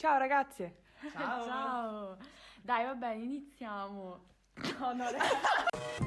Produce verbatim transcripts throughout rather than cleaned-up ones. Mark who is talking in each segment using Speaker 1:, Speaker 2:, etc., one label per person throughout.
Speaker 1: Ciao ragazze!
Speaker 2: Ciao!
Speaker 3: Ciao! Dai, va bene, iniziamo. No, no, ragazzi.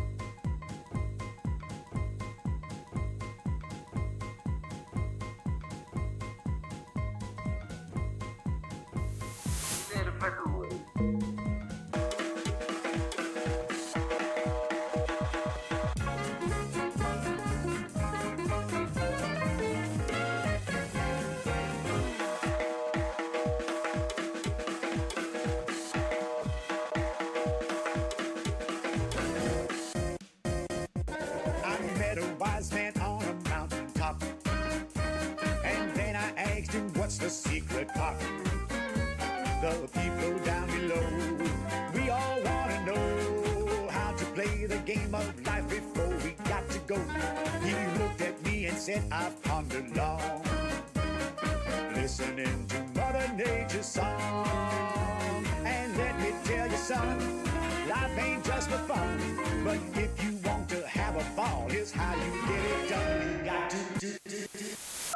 Speaker 4: What's the secret part? The people down below, we all want to know how to play the game of life before we got to go. He looked at me and said, I've pondered long, listening to Mother Nature's song. And let me tell you, son, life ain't just for fun, but if you want to have a ball, here's how you get it done. You got to do, do, do.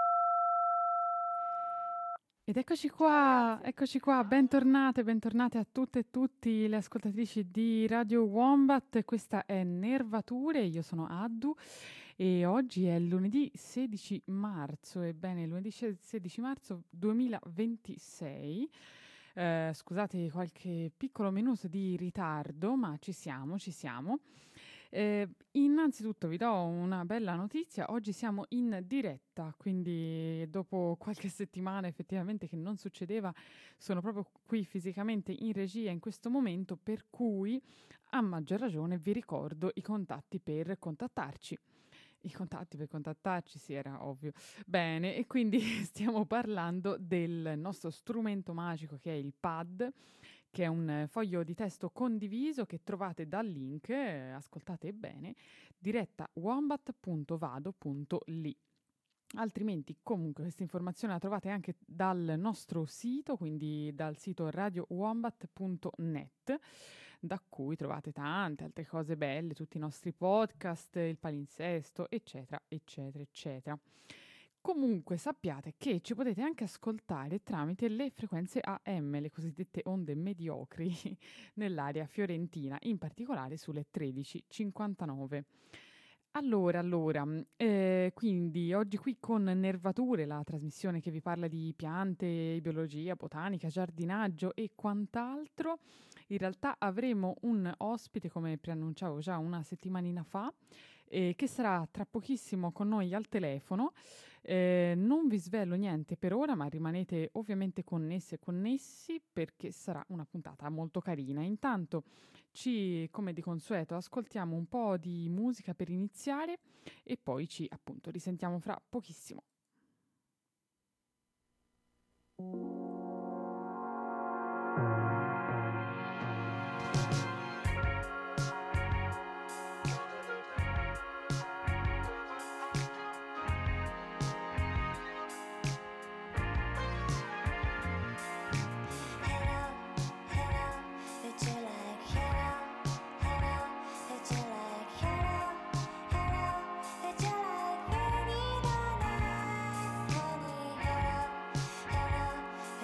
Speaker 2: Ed eccoci qua, eccoci qua, bentornate, bentornate a tutte e tutti le ascoltatrici di Radio Wombat. Questa è Nervature, io sono Addu e oggi è lunedì sedici marzo, ebbene lunedì sedici marzo duemilaventisei. Eh, scusate qualche piccolo minuto di ritardo, ma ci siamo, ci siamo. Eh, innanzitutto vi do una bella notizia, oggi siamo in diretta, quindi dopo qualche settimana effettivamente che non succedeva, sono proprio qui fisicamente in regia in questo momento, per cui a maggior ragione vi ricordo i contatti per contattarci. I contatti per contattarci, sì, era ovvio. Bene, e quindi stiamo parlando del nostro strumento magico che è il pad, che è un foglio di testo condiviso che trovate dal link, eh, ascoltate bene, diretta wombat punto vado punto li. Altrimenti comunque questa informazione la trovate anche dal nostro sito, quindi dal sito radio wombat punto net, da cui trovate tante altre cose belle, tutti i nostri podcast, il palinsesto, eccetera, eccetera, eccetera. Comunque sappiate che ci potete anche ascoltare tramite le frequenze A M, le cosiddette onde mediocri, nell'area fiorentina, in particolare sulle tredici cinquantanove. Allora, allora, eh, quindi oggi qui con Nervature, la trasmissione che vi parla di piante, biologia, botanica, giardinaggio e quant'altro, in realtà avremo un ospite, come preannunciavo già una settimanina fa, eh, che sarà tra pochissimo con noi al telefono. Eh, non vi svelo niente per ora, ma rimanete ovviamente connessi e connessi perché sarà una puntata molto carina. Intanto ci, come di consueto, ascoltiamo un po' di musica per iniziare e poi ci appunto risentiamo fra pochissimo.
Speaker 5: Hello,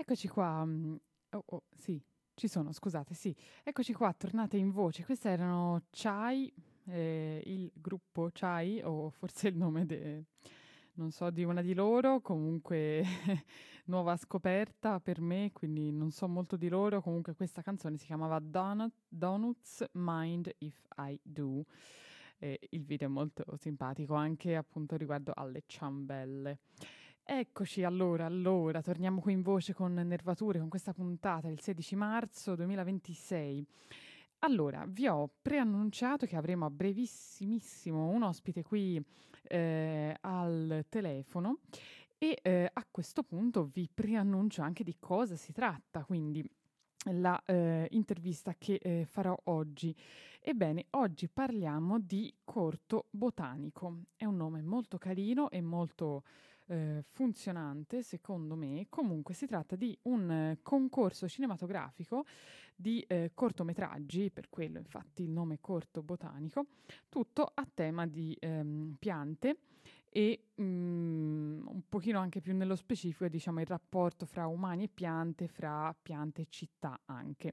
Speaker 2: eccoci qua. mm, Oh, oh, sì, ci sono, scusate, sì. Eccoci qua, tornate in voce. Queste erano Chai, eh, il gruppo Chai, o forse il nome de- non so, di una di loro, comunque nuova scoperta per me, quindi non so molto di loro. Comunque questa canzone si chiamava Donut, Donuts Mind If I Do. E il video è molto simpatico anche appunto riguardo alle ciambelle. Eccoci allora, allora, torniamo qui in voce con Nervature, con questa puntata del sedici marzo duemilaventisei. Allora, vi ho preannunciato che avremo a brevissimissimo un ospite qui eh, al telefono e eh, a questo punto vi preannuncio anche di cosa si tratta, quindi la eh, intervista che eh, farò oggi. Ebbene, oggi parliamo di Corto Botanico. È un nome molto carino e molto eh, funzionante, secondo me. Comunque si tratta di un eh, concorso cinematografico di eh, cortometraggi, per quello infatti il nome Corto Botanico, tutto a tema di ehm, piante e mm, un pochino anche più nello specifico, diciamo, il rapporto fra umani e piante, fra piante e città anche.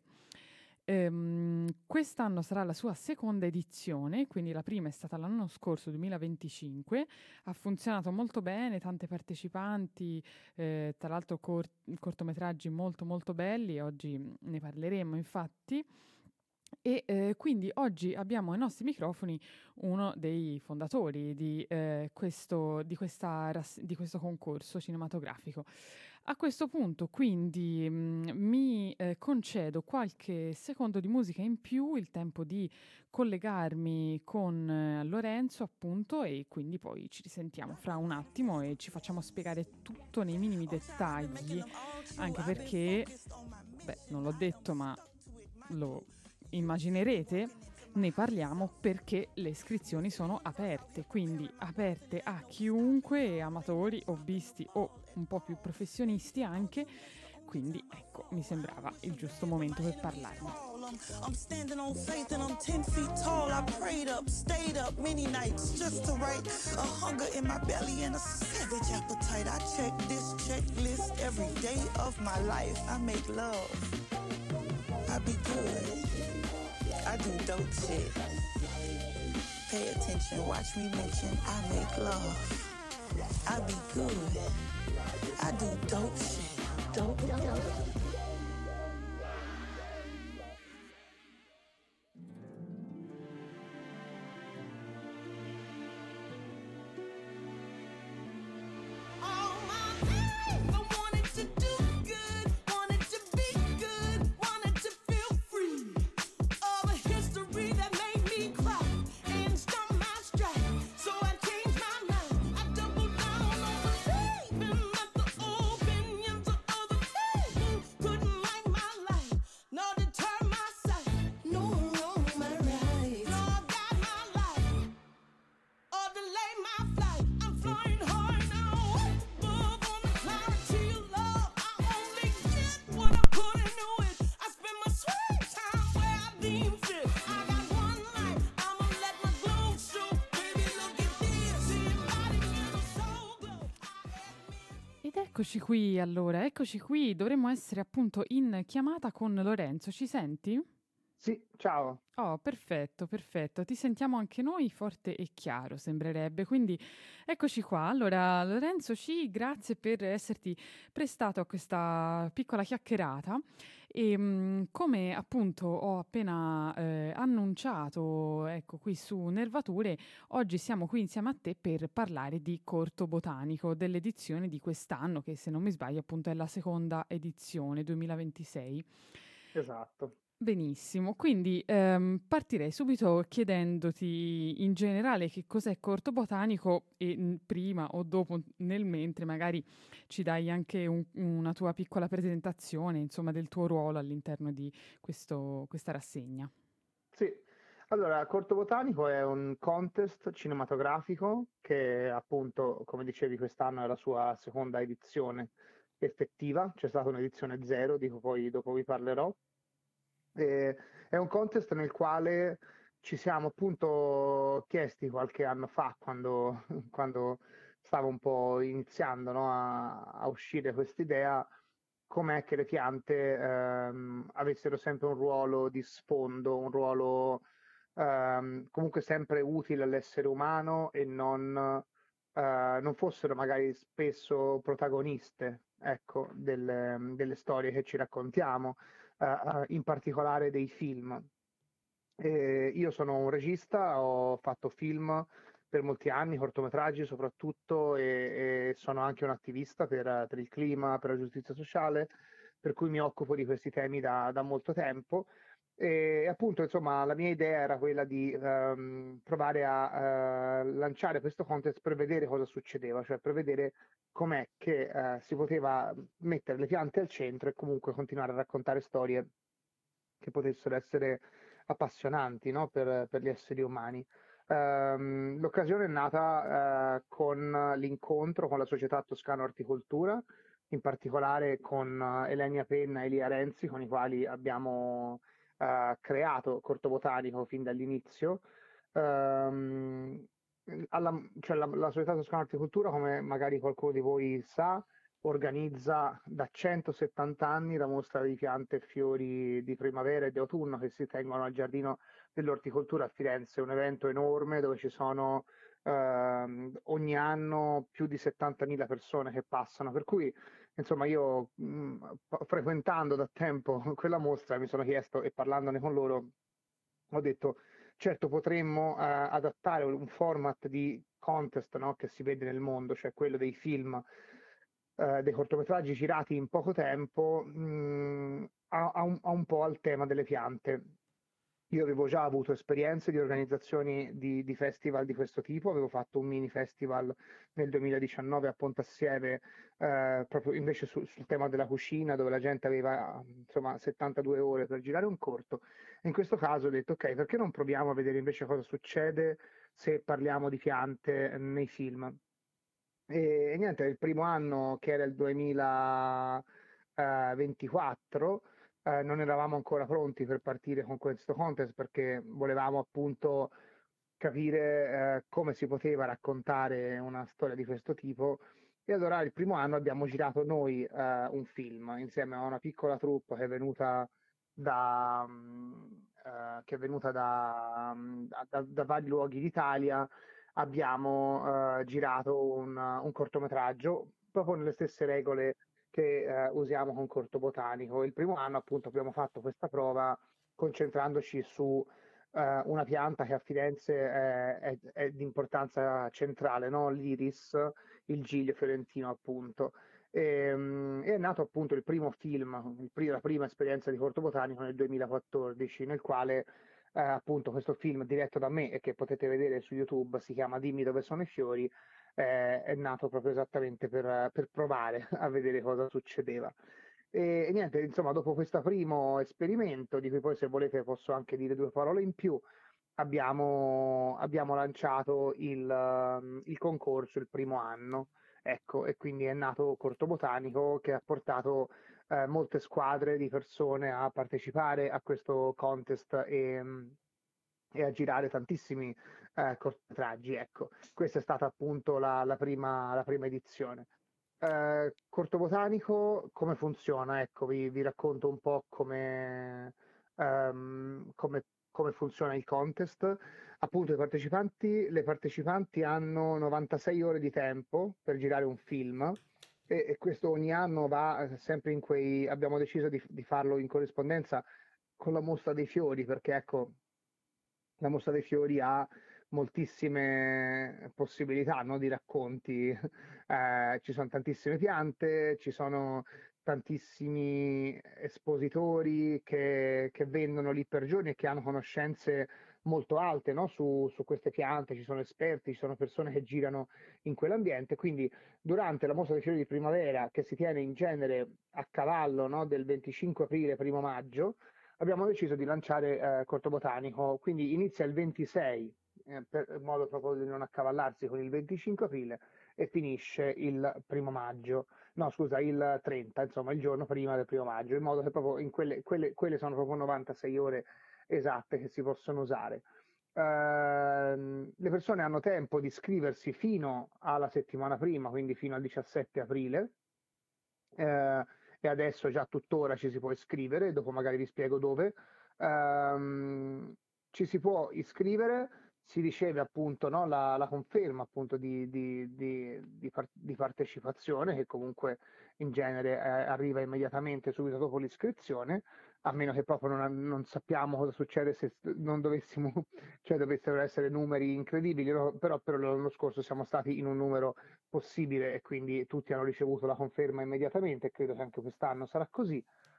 Speaker 2: Ehm, quest'anno sarà la sua seconda edizione, quindi la prima è stata l'anno scorso, duemilaventicinque, ha funzionato molto bene, tante partecipanti, eh, tra l'altro cor- cortometraggi molto molto belli, oggi mm, ne parleremo infatti. E eh, quindi oggi abbiamo ai nostri microfoni uno dei fondatori di, eh, questo, di, questa rass- di questo concorso cinematografico. A questo punto, quindi, mh, mi eh, concedo qualche secondo di musica in più, il tempo di collegarmi con eh, Lorenzo, appunto, e quindi poi ci risentiamo fra un attimo e ci facciamo spiegare tutto nei minimi dettagli, anche perché, beh, non l'ho detto, ma lo immaginerete, ne parliamo perché le iscrizioni sono aperte, quindi aperte a chiunque, amatori, hobbisti o un po' più professionisti anche, quindi ecco, mi sembrava il giusto momento per parlarne.
Speaker 1: I'm standing on faith and I'm ten feet tall. I prayed up, stayed up many nights just to write a hunger in my belly and a savage appetite. I check this checklist every day of my life. I make love. I be good. I do dope shit. Pay attention, watch me mention I make love. I be good. I do dope shit. Dope, dope.
Speaker 2: Eccoci qui allora, eccoci qui, dovremmo essere appunto in chiamata con Lorenzo, ci senti?
Speaker 5: Sì, ciao.
Speaker 2: Oh, perfetto, perfetto. Ti sentiamo anche noi forte e chiaro, sembrerebbe. Quindi eccoci qua. Allora, Lorenzo C, grazie per esserti prestato a questa piccola chiacchierata. E mh, come appunto ho appena eh, annunciato, ecco qui su Nervature, oggi siamo qui insieme a te per parlare di Corto Botanico, dell'edizione di quest'anno, che se non mi sbaglio appunto è la seconda edizione, duemilaventisei.
Speaker 5: Esatto.
Speaker 2: Benissimo, quindi ehm, partirei subito chiedendoti in generale che cos'è Corto Botanico e mh, prima o dopo, nel mentre, magari ci dai anche un- una tua piccola presentazione, insomma, del tuo ruolo all'interno di questo- questa rassegna.
Speaker 5: Sì. Allora, Corto Botanico è un contest cinematografico che appunto, come dicevi, quest'anno è la sua seconda edizione effettiva. C'è stata un'edizione zero, dico poi dopo vi parlerò. E è un contest nel quale ci siamo appunto chiesti qualche anno fa, quando, quando stavo un po' iniziando, no, a, a uscire quest'idea, com'è che le piante ehm, avessero sempre un ruolo di sfondo, un ruolo ehm, comunque sempre utile all'essere umano e non, eh, non fossero magari spesso protagoniste, ecco, delle, delle storie che ci raccontiamo, eh, eh, in particolare dei film. Eh, io sono un regista, ho fatto film per molti anni, cortometraggi soprattutto, e, e sono anche un attivista per, per il clima, per la giustizia sociale, per cui mi occupo di questi temi da, da molto tempo. E appunto, insomma, la mia idea era quella di ehm, provare a eh, lanciare questo contest per vedere cosa succedeva, cioè per vedere com'è che eh, si poteva mettere le piante al centro e comunque continuare a raccontare storie che potessero essere appassionanti, no, per, per gli esseri umani. Ehm, l'occasione è nata eh, con l'incontro con la società Toscana Orticoltura, in particolare con eh, Elenia Penna e Elia Renzi, con i quali abbiamo eh, creato Corto Botanico fin dall'inizio. Ehm, alla- cioè la, la società Toscana Orticoltura, come magari qualcuno di voi sa, organizza da centosettanta anni la mostra di piante e fiori di primavera e di autunno che si tengono al Giardino dell'Orticoltura a Firenze, un evento enorme dove ci sono ehm, ogni anno più di settantamila persone che passano, per cui insomma io mh, frequentando da tempo quella mostra mi sono chiesto e parlandone con loro ho detto certo potremmo eh, adattare un format di contest, no, che si vede nel mondo, cioè quello dei film eh, dei cortometraggi girati in poco tempo, mh, a, a un, a un po' al tema delle piante. Io avevo già avuto esperienze di organizzazioni di, di festival di questo tipo, avevo fatto un mini festival nel duemiladiciannove a Pontassieve, eh, proprio invece su- sul tema della cucina, dove la gente aveva insomma settantadue ore per girare un corto. In questo caso ho detto, ok, perché non proviamo a vedere invece cosa succede se parliamo di piante nei film? E, e niente, il primo anno che era il duemilaventiquattro, eh, non eravamo ancora pronti per partire con questo contest perché volevamo appunto capire eh, come si poteva raccontare una storia di questo tipo. E allora il primo anno abbiamo girato noi eh, un film insieme a una piccola troupe che è venuta da, mm, eh, che è venuta da, mm, da- da vari luoghi d'Italia. Abbiamo eh, girato un, un cortometraggio proprio nelle stesse regole che eh, usiamo con Corto Botanico. Il primo anno appunto abbiamo fatto questa prova concentrandoci su eh, una pianta che a Firenze è, è- è di importanza centrale, no? L'iris, il giglio fiorentino appunto. E, mm, è nato appunto il primo film, il pri- la prima esperienza di Corto Botanico nel duemilaquattordici, nel quale eh, appunto questo film diretto da me e che potete vedere su YouTube, si chiama Dimmi dove sono i fiori, eh, è nato proprio esattamente per, per provare a vedere cosa succedeva. E, e niente, insomma, dopo questo primo esperimento, di cui poi se volete posso anche dire due parole in più, abbiamo, abbiamo lanciato il, ehm, il concorso il primo anno. Ecco, e quindi è nato Corto Botanico che ha portato eh, molte squadre di persone a partecipare a questo contest e, e a girare tantissimi eh, cortometraggi. Ecco, questa è stata appunto la, la prima, la prima edizione. Eh, Corto Botanico, come funziona? Ecco, vi, vi racconto un po' come, ehm, come, come funziona il contest. Appunto, i partecipanti, le partecipanti hanno novantasei ore di tempo per girare un film e, e questo ogni anno va eh, sempre in quei. Abbiamo deciso di, di farlo in corrispondenza con la mostra dei fiori, perché ecco, la mostra dei fiori ha moltissime possibilità, no, di racconti. Eh, ci sono tantissime piante, ci sono tantissimi espositori che, che vendono lì per giorni e che hanno conoscenze molto alte, no, su, su queste piante, ci sono esperti, ci sono persone che girano in quell'ambiente, quindi durante la mostra dei fiori di primavera, che si tiene in genere a cavallo, no, del venticinque aprile, primo maggio, abbiamo deciso di lanciare eh, Corto Botanico, quindi inizia il ventisei, eh, per in modo proprio di non accavallarsi con il venticinque aprile e finisce il primo maggio, no scusa, il trenta, insomma il giorno prima del primo maggio, in modo che proprio in quelle, quelle, quelle sono proprio novantasei ore esatte che si possono usare. Ehm, le persone hanno tempo di iscriversi fino alla settimana prima, quindi fino al diciassette aprile, eh, e adesso già tuttora ci si può iscrivere, dopo magari vi spiego dove. Ehm, ci si può iscrivere, si riceve appunto, no, la, la conferma appunto di, di- di- di par- di partecipazione, che comunque in genere eh, arriva immediatamente subito dopo l'iscrizione, a meno che proprio non, non sappiamo cosa succede se s- non dovessimo, cioè dovessero essere numeri incredibili, no? Però per l'anno scorso siamo stati in un numero possibile e quindi tutti hanno ricevuto la conferma immediatamente e credo che anche quest'anno sarà così.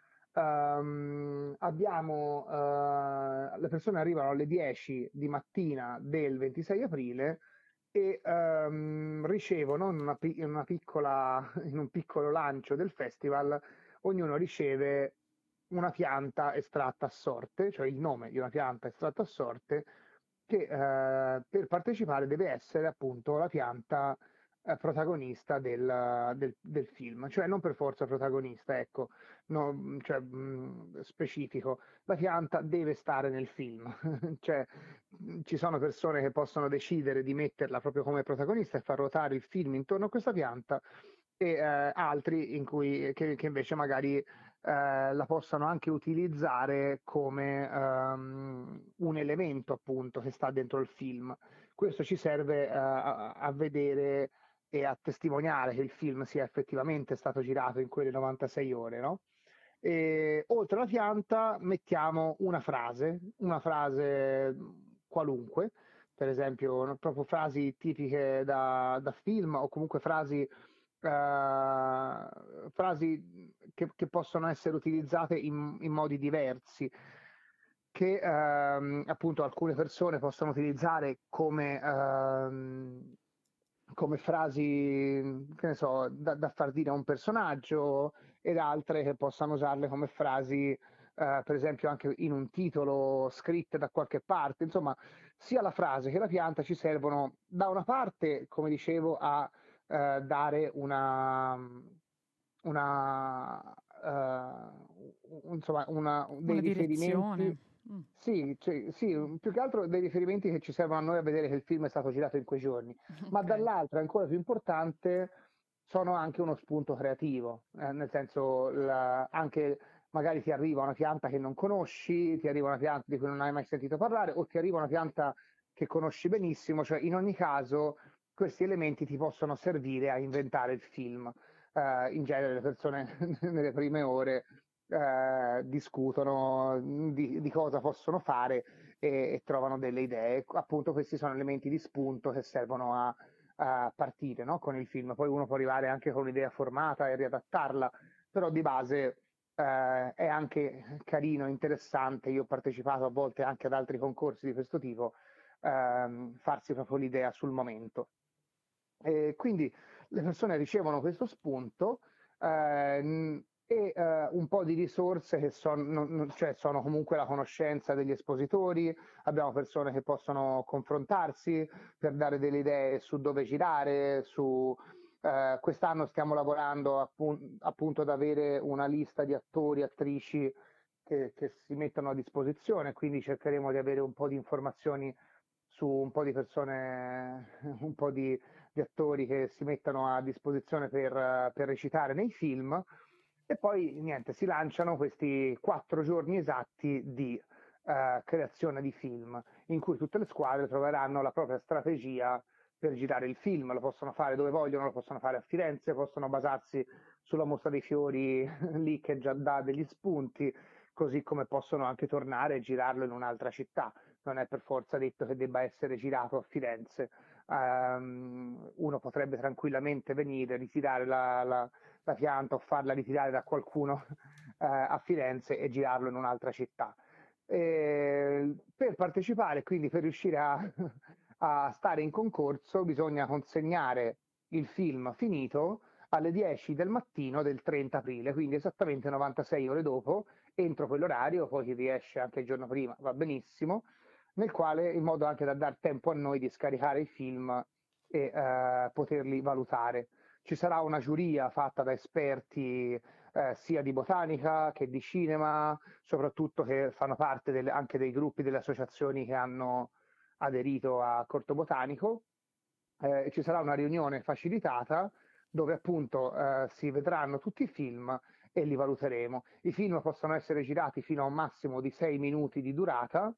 Speaker 5: Ehm, abbiamo, eh, le persone arrivano alle dieci di mattina del ventisei aprile e ehm, ricevono in una, pi- in una piccola, in un piccolo lancio del festival, ognuno riceve una pianta estratta a sorte, cioè il nome di una pianta estratta a sorte, che eh, per partecipare deve essere appunto la pianta eh, protagonista del, del- del film, cioè non per forza protagonista, ecco, no, mh, cioè, mh, specifico. La pianta deve stare nel film, cioè mh, ci sono persone che possono decidere di metterla proprio come protagonista e far ruotare il film intorno a questa pianta e eh, altri in cui, che, che invece magari eh, la possano anche utilizzare come ehm, un elemento appunto che sta dentro il film. Questo ci serve eh, a, a vedere e a testimoniare che il film sia effettivamente stato girato in quelle novantasei ore, no? E, oltre alla pianta mettiamo una frase, una frase qualunque, per esempio no, proprio frasi tipiche da, da film o comunque frasi, eh, frasi che, che possono essere utilizzate in, in modi diversi, che ehm, appunto alcune persone possono utilizzare come, ehm, come frasi, che ne so, da, da far dire a un personaggio ed altre che possano usarle come frasi, eh, per esempio anche in un titolo scritte da qualche parte. Insomma, sia la frase che la pianta ci servono da una parte, come dicevo, a eh, dare una, una, eh, insomma, una- dei
Speaker 2: Una direzione.
Speaker 5: riferimenti.
Speaker 2: Mm.
Speaker 5: Sì, cioè, sì, più che altro dei riferimenti che ci servono a noi a vedere che il film è stato girato in quei giorni, ma
Speaker 2: Ok.
Speaker 5: dall'altra, ancora più importante, sono anche uno spunto creativo, eh, nel senso la- anche magari ti arriva una pianta che non conosci, ti arriva una pianta di cui non hai mai sentito parlare o ti arriva una pianta che conosci benissimo, cioè in ogni caso questi elementi ti possono servire a inventare il film. Eh, in genere le persone nelle prime ore eh, discutono di, di cosa possono fare e, e trovano delle idee. Appunto, questi sono elementi di spunto che servono a, a partire, no? Con il film. Poi uno può arrivare anche con un'idea formata e riadattarla, però di base eh, è anche carino, interessante. Io ho partecipato a volte anche ad altri concorsi di questo tipo, ehm, farsi proprio l'idea sul momento. E quindi le persone ricevono questo spunto ehm, e eh, un po' di risorse che son- non- non- cioè sono comunque la conoscenza degli espositori, abbiamo persone che possono confrontarsi per dare delle idee su dove girare, su, eh, quest'anno stiamo lavorando appun- appunto ad avere una lista di attori, attrici che, che si mettono a disposizione, quindi cercheremo di avere un po' di informazioni su un po' di persone, un po' di di attori che si mettono a disposizione per, eh, per recitare nei film e poi niente, si lanciano questi quattro giorni esatti di eh, creazione di film in cui tutte le squadre troveranno la propria strategia per girare il film, lo possono fare dove vogliono, lo possono fare a Firenze, possono basarsi sulla mostra dei fiori lì che già dà degli spunti, così come possono anche tornare e girarlo in un'altra città. Non è per forza detto che debba essere girato a Firenze. Um, uno potrebbe tranquillamente venire, ritirare la, la, la pianta o farla ritirare da qualcuno eh, a Firenze e girarlo in un'altra città. E per partecipare, quindi per riuscire a, a stare in concorso, bisogna consegnare il film finito alle dieci del mattino del trenta aprile, quindi esattamente novantasei ore dopo, entro quell'orario, poi chi riesce anche il giorno prima va benissimo, nel quale, in modo anche da dar tempo a noi di scaricare i film e eh, poterli valutare. Ci sarà una giuria fatta da esperti eh, sia di botanica che di cinema, soprattutto che fanno parte del, anche dei gruppi delle associazioni che hanno aderito a Corto Botanico. Eh, ci sarà una riunione facilitata dove appunto eh, si vedranno tutti i film e li valuteremo. I film possono essere girati fino a un massimo di sei minuti di durata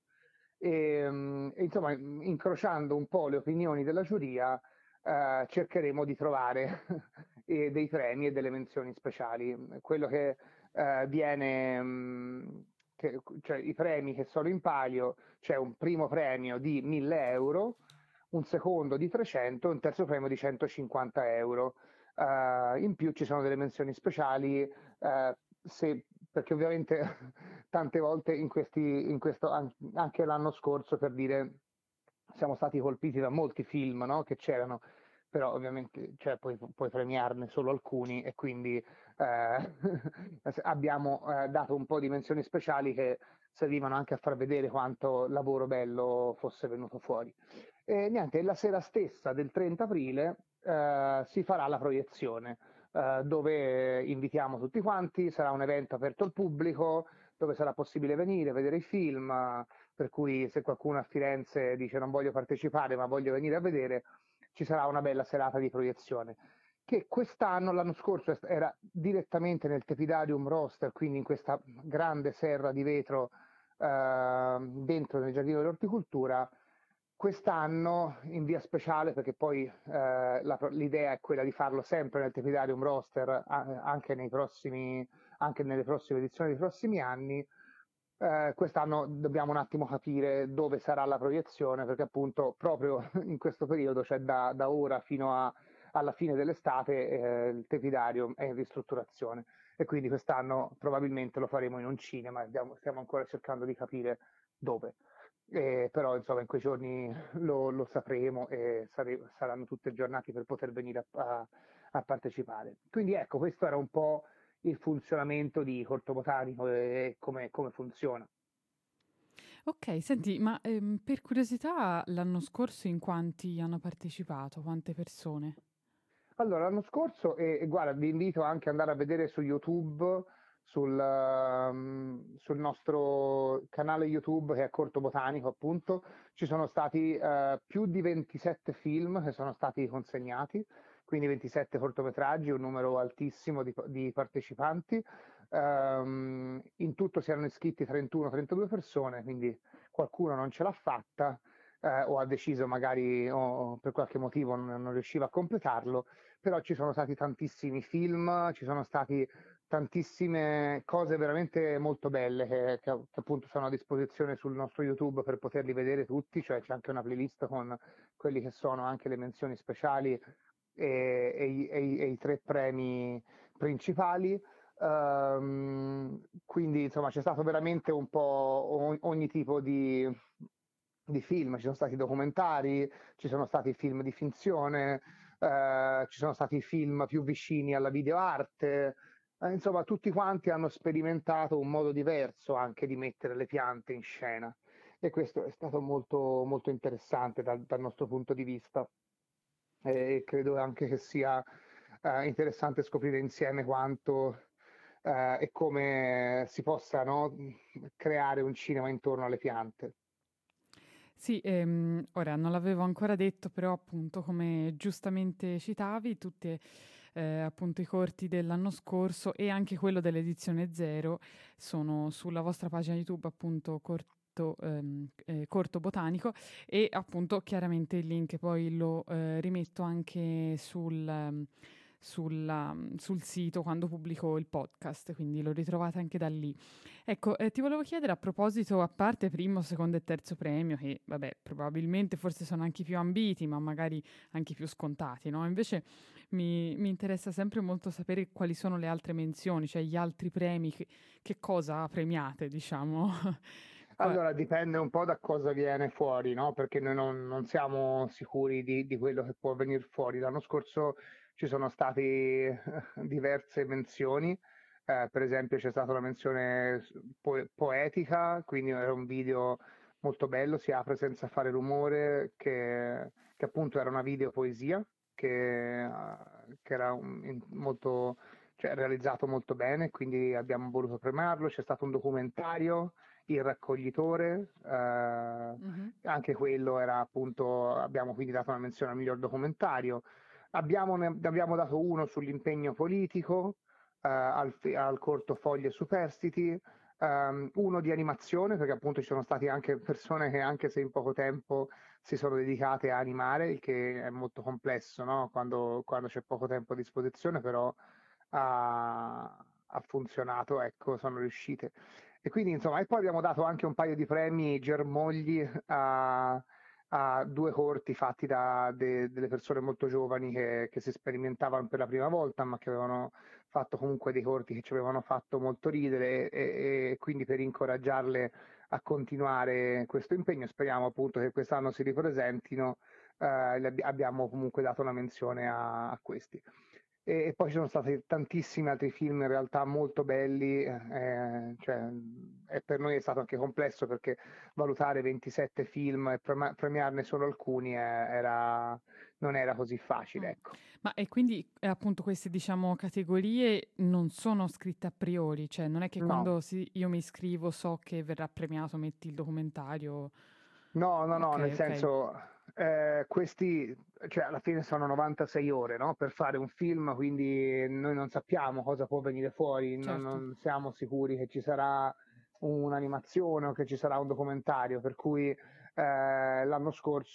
Speaker 5: e, mm, e, insomma, incrociando un po' le opinioni della giuria, eh, cercheremo di trovare eh, dei premi e delle menzioni speciali. Quello che eh, viene, mh, che, cioè i premi che sono in palio, c'è un primo premio di mille euro, un secondo di trecento e un terzo premio di centocinquanta euro. Uh, in più ci sono delle menzioni speciali, uh, se, perché ovviamente tante volte in questi, in questo, anche l'anno scorso, per dire, siamo stati colpiti da molti film, no, che c'erano, però ovviamente cioè, puoi, puoi premiarne solo alcuni e quindi eh, abbiamo eh, dato un po' di menzioni speciali che servivano anche a far vedere quanto lavoro bello fosse venuto fuori. E niente, la sera stessa del trenta aprile eh, si farà la proiezione, eh, dove invitiamo tutti quanti, sarà un evento aperto al pubblico, dove sarà possibile venire, vedere i film, per cui se qualcuno a Firenze dice non voglio partecipare ma voglio venire a vedere, ci sarà una bella serata di proiezione. Che quest'anno, l'anno scorso, era direttamente nel Tepidarium Roster, quindi in questa grande serra di vetro eh, dentro nel Giardino dell'Orticoltura. Quest'anno in via speciale, perché poi eh, la, l'idea è quella di farlo sempre nel Tepidarium Roster a, anche, nei prossimi, anche nelle prossime edizioni dei prossimi anni. Eh, quest'anno dobbiamo un attimo capire dove sarà la proiezione, perché appunto proprio in questo periodo, cioè da, da ora fino a, alla fine dell'estate, eh, il Tepidarium è in ristrutturazione e quindi quest'anno probabilmente lo faremo in un cinema, stiamo, stiamo ancora cercando di capire dove. Eh, però insomma in quei giorni lo, lo sapremo e sare, saranno tutti aggiornati per poter venire a, a, a partecipare. Quindi ecco, questo era un po' il funzionamento di Corto Botanico e come, come funziona.
Speaker 2: Ok, senti, ma ehm, per curiosità l'anno scorso in quanti hanno partecipato? Quante persone?
Speaker 5: Allora, l'anno scorso, e, e guarda, vi invito anche ad andare a vedere su YouTube, sul, um, sul nostro canale YouTube che è Corto Botanico, appunto, ci sono stati uh, più di ventisette film che sono stati consegnati, quindi ventisette cortometraggi, un numero altissimo di, di partecipanti. Um, in tutto si erano iscritti trentuno trentadue persone, quindi qualcuno non ce l'ha fatta eh, o ha deciso magari o per qualche motivo non, non riusciva a completarlo, però ci sono stati tantissimi film, ci sono stati tantissime cose veramente molto belle che, che, che appunto sono a disposizione sul nostro YouTube per poterli vedere tutti, cioè c'è anche una playlist con quelli che sono anche le menzioni speciali e, e, i, e, i, e i tre premi principali. Um, quindi insomma c'è stato veramente un po' ogni tipo di, di film, ci sono stati documentari, ci sono stati film di finzione, eh, ci sono stati film più vicini alla videoarte, eh, insomma tutti quanti hanno sperimentato un modo diverso anche di mettere le piante in scena e questo è stato molto, molto interessante dal, dal nostro punto di vista e credo anche che sia eh, interessante scoprire insieme quanto eh, e come si possa, no, creare un cinema intorno alle piante.
Speaker 2: Sì, ehm, ora non l'avevo ancora detto, però appunto come giustamente citavi, tutti eh, appunto i corti dell'anno scorso e anche quello dell'edizione zero sono sulla vostra pagina YouTube, appunto corto, ehm, eh, Corto Botanico, e appunto chiaramente il link poi lo eh, rimetto anche sul... ehm, sulla- sul sito quando pubblico il podcast, quindi lo ritrovate anche da lì. Ecco, eh, ti volevo chiedere a proposito, a parte primo, secondo e terzo premio, che vabbè, probabilmente forse sono anche più ambiti, ma magari anche più scontati, no? Invece mi, mi interessa sempre molto sapere quali sono le altre menzioni, cioè gli altri premi, che, che cosa premiate, diciamo.
Speaker 5: Allora dipende un po' da cosa viene fuori, no? Perché noi non, non siamo sicuri di, di quello che può venire fuori. L'anno scorso ci sono state diverse menzioni, eh, per esempio c'è stata una menzione po- poetica, quindi era un video molto bello, si apre senza fare rumore, che, che appunto era una videopoesia, che, eh, che era un- in- molto, cioè, realizzato molto bene, quindi abbiamo voluto premiarlo. C'è stato un documentario, Il raccoglitore, eh,
Speaker 2: Mhm.
Speaker 5: anche quello era appunto, abbiamo quindi dato una menzione al miglior documentario. Abbiamo, ne abbiamo dato uno sull'impegno politico, uh, al, fi- al corto Foglie superstiti, ehm, uno di animazione, perché appunto ci sono stati anche persone che anche se in poco tempo si sono dedicate a animare, il che è molto complesso, no? Quando, quando c'è poco tempo a disposizione, però ha, ha funzionato, ecco, sono riuscite. E quindi insomma, e poi abbiamo dato anche un paio di premi germogli a, a due corti fatti da de- delle persone molto giovani che, che si sperimentavano per la prima volta, ma che avevano fatto comunque dei corti che ci avevano fatto molto ridere e, e quindi per incoraggiarle a continuare questo impegno, speriamo appunto che quest'anno si ripresentino, eh, le abbi- abbiamo comunque dato una menzione a, a questi. E, e poi ci sono stati tantissimi altri film in realtà molto belli, eh, cioè, e per noi è stato anche complesso perché valutare ventisette film e prema- premiarne solo alcuni eh, era, non era così facile,
Speaker 2: Mm.
Speaker 5: ecco.
Speaker 2: Ma e quindi eh, appunto queste diciamo categorie non sono scritte a priori, cioè non è che
Speaker 5: No,
Speaker 2: quando si- io mi iscrivo so che verrà premiato, metti il documentario.
Speaker 5: no, no, no,
Speaker 2: Ok,
Speaker 5: nel
Speaker 2: ok,
Speaker 5: senso, eh, questi, cioè alla fine sono novantasei ore, no? Per fare un film, quindi noi non sappiamo cosa può venire fuori, non,
Speaker 2: certo.
Speaker 5: non siamo sicuri che ci sarà un'animazione o che ci sarà un documentario, per cui eh, l'anno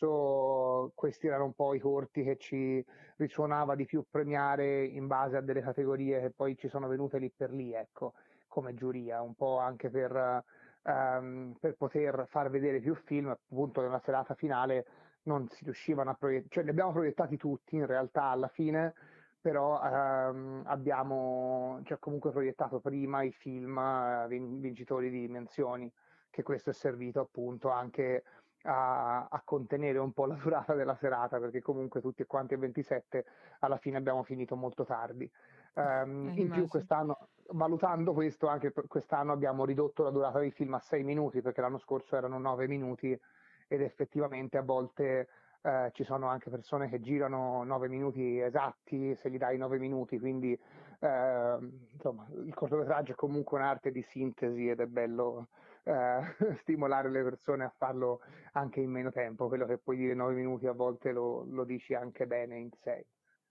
Speaker 5: scorso questi erano un po' i corti che ci risuonava di più premiare in base a delle categorie che poi ci sono venute lì per lì, ecco, come giuria, un po' anche per ehm, per poter far vedere più film, appunto nella serata finale non si riuscivano a proiettare, cioè li abbiamo proiettati tutti in realtà alla fine, però ehm, abbiamo cioè, comunque proiettato prima i film eh, vin- vincitori di menzioni, che questo è servito appunto anche a, a contenere un po' la durata della serata, perché comunque tutti quanti e ventisette alla fine abbiamo finito molto tardi. Ehm,
Speaker 2: Eh,
Speaker 5: in più
Speaker 2: immagino.
Speaker 5: quest'anno, valutando questo, anche per- quest'anno abbiamo ridotto la durata dei film a sei minuti, perché l'anno scorso erano nove minuti ed effettivamente a volte eh, ci sono anche persone che girano nove minuti esatti se gli dai nove minuti, quindi ehm, insomma, il cortometraggio è comunque un'arte di sintesi ed è bello eh, stimolare le persone a farlo anche in meno tempo. Quello che puoi dire nove minuti a volte lo, lo dici anche bene in sei.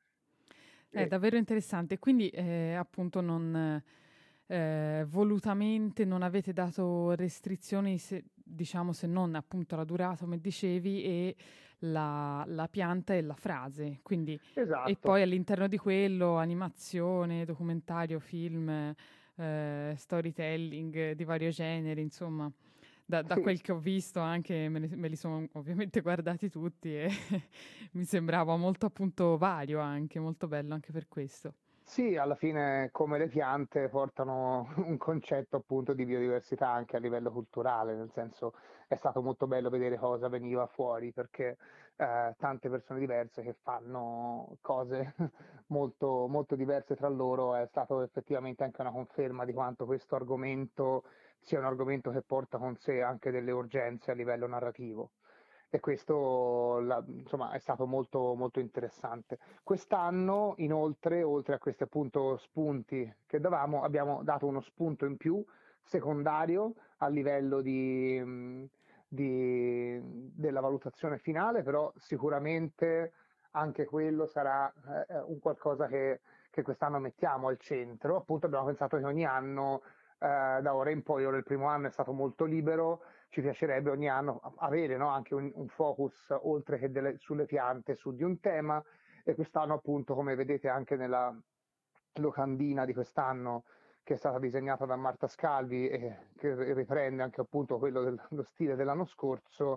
Speaker 2: È
Speaker 5: E-
Speaker 2: davvero interessante. Quindi, eh, appunto, non eh, volutamente non avete dato restrizioni, se, diciamo, se non appunto la durata, come dicevi, e la, la pianta e la frase. Quindi, e
Speaker 5: esatto.
Speaker 2: poi all'interno di quello, animazione, documentario, film, eh, storytelling eh, di vario genere, insomma. Da, da
Speaker 5: Sì,
Speaker 2: quel che ho visto anche me, ne- me li sono ovviamente guardati tutti e mi sembrava molto appunto vario anche, molto bello anche per questo.
Speaker 5: sì, alla fine come le piante portano un concetto appunto di biodiversità anche a livello culturale, nel senso è stato molto bello vedere cosa veniva fuori perché eh, tante persone diverse che fanno cose molto, molto diverse tra loro è stato effettivamente anche una conferma di quanto questo argomento sia un argomento che porta con sé anche delle urgenze a livello narrativo. E questo la- insomma, è stato molto, molto interessante. Quest'anno, inoltre, oltre a questi appunto spunti che davamo, abbiamo dato uno spunto in più secondario a livello di, mh, di- della valutazione finale, però sicuramente anche quello sarà eh, un qualcosa che, che quest'anno mettiamo al centro. Appunto, abbiamo pensato che ogni anno, eh, da ora in poi, ora il primo anno è stato molto libero, ci piacerebbe ogni anno avere, no, anche un, un focus oltre che delle, sulle piante, su di un tema e quest'anno appunto come vedete anche nella locandina di quest'anno che è stata disegnata da Marta Scalvi e che riprende anche appunto quello dello stile dell'anno scorso,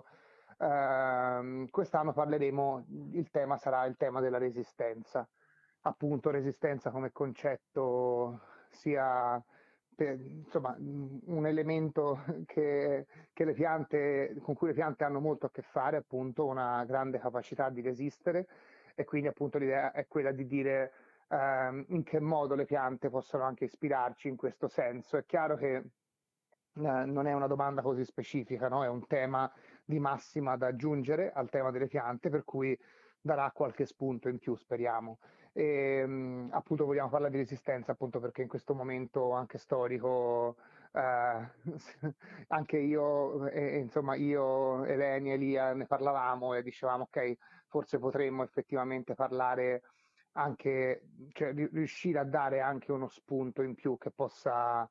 Speaker 5: ehm, quest'anno parleremo, il tema sarà il tema della resistenza, appunto resistenza come concetto sia per, insomma, un elemento che, che le piante, con cui le piante hanno molto a che fare, appunto una grande capacità di resistere e quindi appunto l'idea è quella di dire ehm, in che modo le piante possono anche ispirarci in questo senso. È chiaro che eh, non è una domanda così specifica, no? È un tema di massima da aggiungere al tema delle piante, per cui darà qualche spunto in più, speriamo. E, mh, appunto vogliamo parlare di resistenza, appunto perché in questo momento anche storico, eh, anche io, e, insomma, io, Eleni e Elia ne parlavamo e dicevamo, ok, forse potremmo effettivamente parlare anche, cioè, ri- riuscire a dare anche uno spunto in più che possa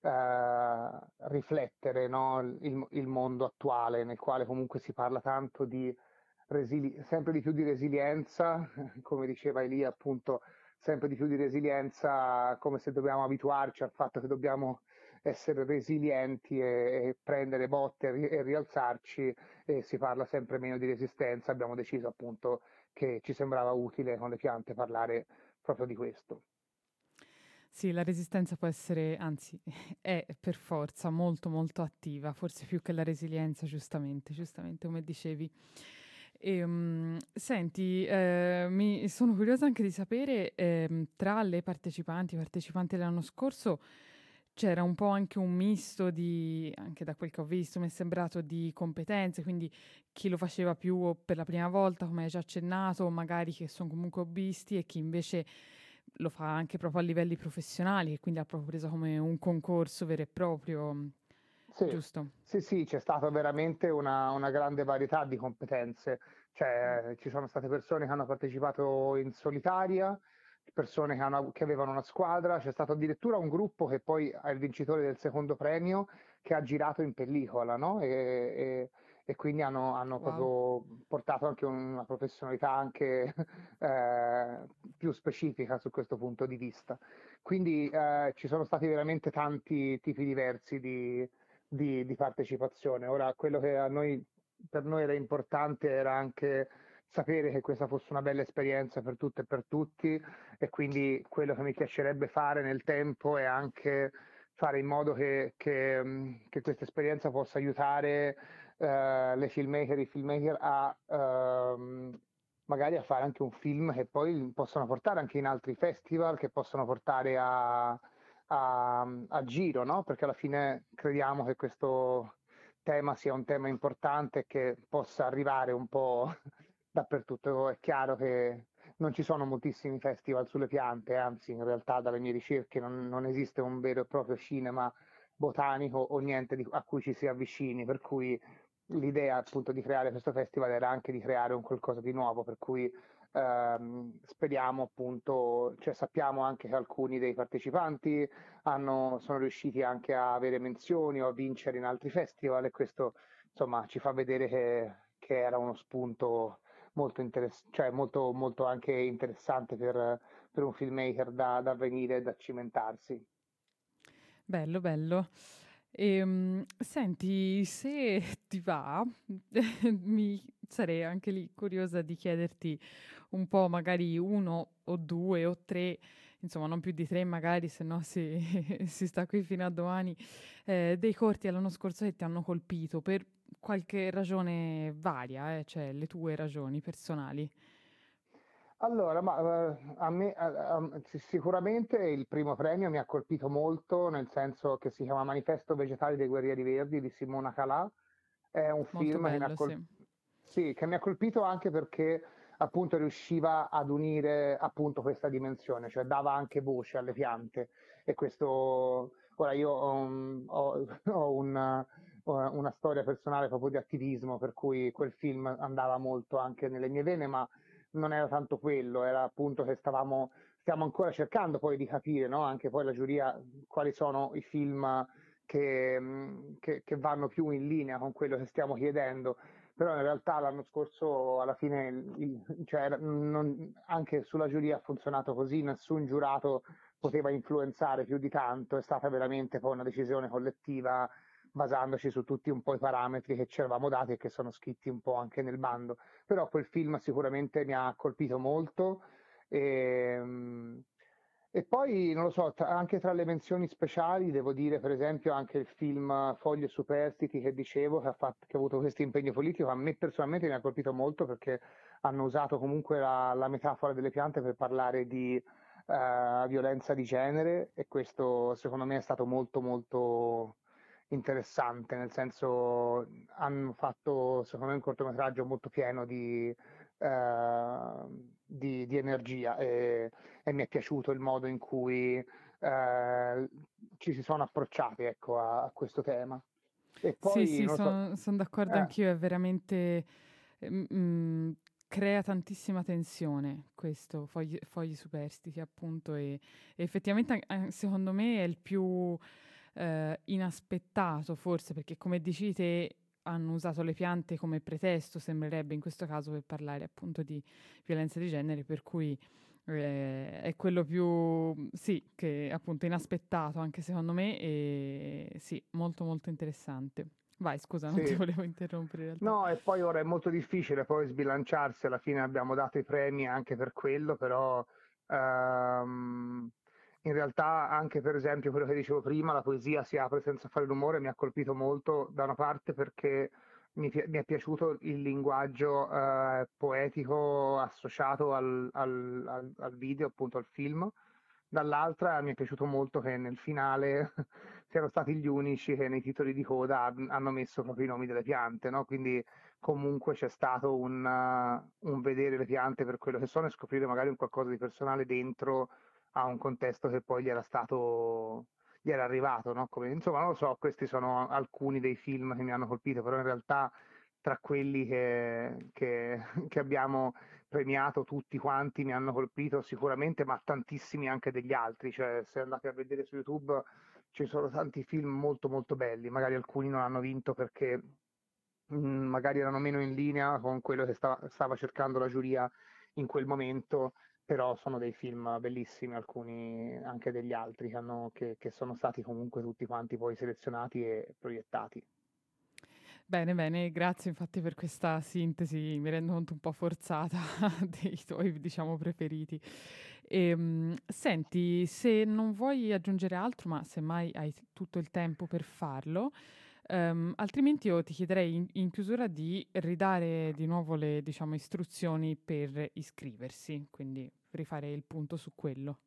Speaker 5: eh, riflettere, no, il, il mondo attuale, nel quale comunque si parla tanto di resili- sempre di più di resilienza, come diceva Elia, appunto, sempre di più di resilienza, come se dobbiamo abituarci al fatto che dobbiamo essere resilienti e, e prendere botte e, ri- e rialzarci, e si parla sempre meno di resistenza. Abbiamo deciso appunto che ci sembrava utile con le piante parlare proprio di questo.
Speaker 2: Sì, la resistenza può essere, anzi, è per forza molto molto attiva, forse più che la resilienza, giustamente, giustamente come dicevi. E, mm, senti, eh, mi sono curiosa anche di sapere, ehm, tra le partecipanti, i partecipanti dell'anno scorso, c'era un po' anche un misto di, anche da quel che ho visto, mi è sembrato di competenze, quindi chi lo faceva più per la prima volta, come hai già accennato, magari che sono comunque hobbisti, e chi invece lo fa anche proprio a livelli professionali, e quindi ha proprio preso come un concorso vero e proprio,
Speaker 5: Sì,
Speaker 2: giusto?
Speaker 5: sì, sì, c'è stata veramente una, una grande varietà di competenze, cioè ci sono state persone che hanno partecipato in solitaria, persone che, hanno- che avevano una squadra, c'è stato addirittura un gruppo che poi è il vincitore del secondo premio che ha girato in pellicola, no? E, e- e quindi hanno, hanno
Speaker 2: Wow.
Speaker 5: proprio portato anche una professionalità anche eh, più specifica su questo punto di vista. Quindi eh, ci sono stati veramente tanti tipi diversi di di, di partecipazione. Ora, quello che a noi, per noi era importante era anche sapere che questa fosse una bella esperienza per tutte e per tutti, e quindi quello che mi piacerebbe fare nel tempo è anche fare in modo che, che, mh, che questa esperienza possa aiutare eh, le filmmaker, i filmmaker a ehm, magari a fare anche un film che poi possono portare anche in altri festival, che possono portare a, a, a giro, no? Perché alla fine crediamo che questo tema sia un tema importante e che possa arrivare un po' dappertutto. È chiaro che non ci sono moltissimi festival sulle piante, anzi, in realtà dalle mie ricerche non, non esiste un vero e proprio cinema botanico o niente di- a cui ci si avvicini, per cui l'idea appunto di creare questo festival era anche di creare un qualcosa di nuovo, per cui ehm, speriamo appunto, cioè sappiamo anche che alcuni dei partecipanti hanno, sono riusciti anche a avere menzioni o a vincere in altri festival, e questo insomma ci fa vedere che, che era uno spunto molto, interess- cioè molto, molto anche interessante per, per un filmmaker da, da venire e da cimentarsi.
Speaker 2: Bello, bello. Ehm, senti, se ti va, mi sarei anche lì curiosa di chiederti un po', magari uno o due o tre, insomma non più di tre magari, se no si, si sta qui fino a domani, eh, dei corti l'anno scorso che ti hanno colpito per qualche ragione varia, eh, cioè le tue ragioni personali.
Speaker 5: Allora, ma eh, a me a- a- sì, sicuramente il primo premio mi ha colpito molto, nel senso che si chiama Manifesto vegetale dei guerrieri verdi di Simona Calà. È un
Speaker 2: Molto
Speaker 5: film che mi ha
Speaker 2: bello, sì.
Speaker 5: col- sì, che mi ha colpito anche perché appunto riusciva ad unire appunto questa dimensione, cioè dava anche voce alle piante. E questo, ora io ho, un- ho- ho una, ho una storia personale proprio di attivismo, per cui quel film andava molto anche nelle mie vene, ma non era tanto quello, era appunto che stavamo, stiamo ancora cercando poi di capire, no? Anche poi la giuria, quali sono i film che, mh, che- che vanno più in linea con quello che stiamo chiedendo. Però in realtà l'anno scorso alla fine il- il- cioè, era- non- anche sulla giuria ha funzionato così, nessun giurato poteva influenzare più di tanto, è stata veramente poi una decisione collettiva basandoci su tutti un po' i parametri che ci eravamo dati e che sono scritti un po' anche nel bando. Però quel film sicuramente mi ha colpito molto. E, e poi, non lo so, tra- anche tra le menzioni speciali devo dire per esempio anche il film Foglie superstiti che dicevo, che ha, fatto, che ha avuto questo impegno politico, a me personalmente mi ha colpito molto perché hanno usato comunque la, la metafora delle piante per parlare di eh, violenza di genere, e questo secondo me è stato molto molto interessante, nel senso hanno fatto secondo me un cortometraggio molto pieno di, eh, di, di energia, e, e mi è piaciuto il modo in cui eh, ci si sono approcciati, ecco, a, a questo tema. E
Speaker 2: Sì,
Speaker 5: poi,
Speaker 2: sì,
Speaker 5: non lo so,
Speaker 2: sono d'accordo
Speaker 5: eh,
Speaker 2: anch'io, è veramente, mm, mm, crea tantissima tensione questo, fogli, fogli superstiti appunto, e, e effettivamente eh, secondo me è il più eh, inaspettato forse, perché come dici te hanno usato le piante come pretesto, sembrerebbe in questo caso, per parlare appunto di violenza di genere, per cui eh, è quello più, sì, che appunto inaspettato anche secondo me, e sì, molto molto interessante. Vai, scusa, non ti
Speaker 5: Sì.
Speaker 2: volevo interrompere in realtà.
Speaker 5: No, e poi ora è molto difficile poi sbilanciarsi, alla fine abbiamo dato i premi anche per quello, però ehm, in realtà anche per esempio quello che dicevo prima, la poesia si apre senza fare rumore, mi ha colpito molto da una parte perché mi, pi- mi è piaciuto il linguaggio eh, poetico associato al, al- al- al video, appunto al film. Dall'altra mi è piaciuto molto che nel finale siano stati gli unici che nei titoli di coda han- hanno messo proprio i nomi delle piante, no? Quindi comunque c'è stato un, uh, un vedere le piante per quello che sono e scoprire magari un qualcosa di personale dentro a un contesto che poi gli era stato, gli era arrivato, no? Come, insomma, non lo so, questi sono alcuni dei film che mi hanno colpito, però in realtà tra quelli che, che- che abbiamo premiato tutti quanti mi hanno colpito sicuramente, ma tantissimi anche degli altri, cioè se andate a vedere su YouTube ci sono tanti film molto molto belli, magari alcuni non hanno vinto perché mh, magari erano meno in linea con quello che stava, stava cercando la giuria in quel momento, però sono dei film bellissimi, alcuni anche degli altri che, hanno- che- che sono stati comunque tutti quanti poi selezionati e proiettati.
Speaker 2: Bene, bene, grazie infatti per questa sintesi, mi rendo conto un po' forzata dei tuoi, diciamo, preferiti. Ehm, senti, se non vuoi aggiungere altro, ma semmai hai t- tutto il tempo per farlo, ehm, altrimenti io ti chiederei in, in chiusura di ridare di nuovo le, diciamo, istruzioni per iscriversi, quindi rifare il punto su quello.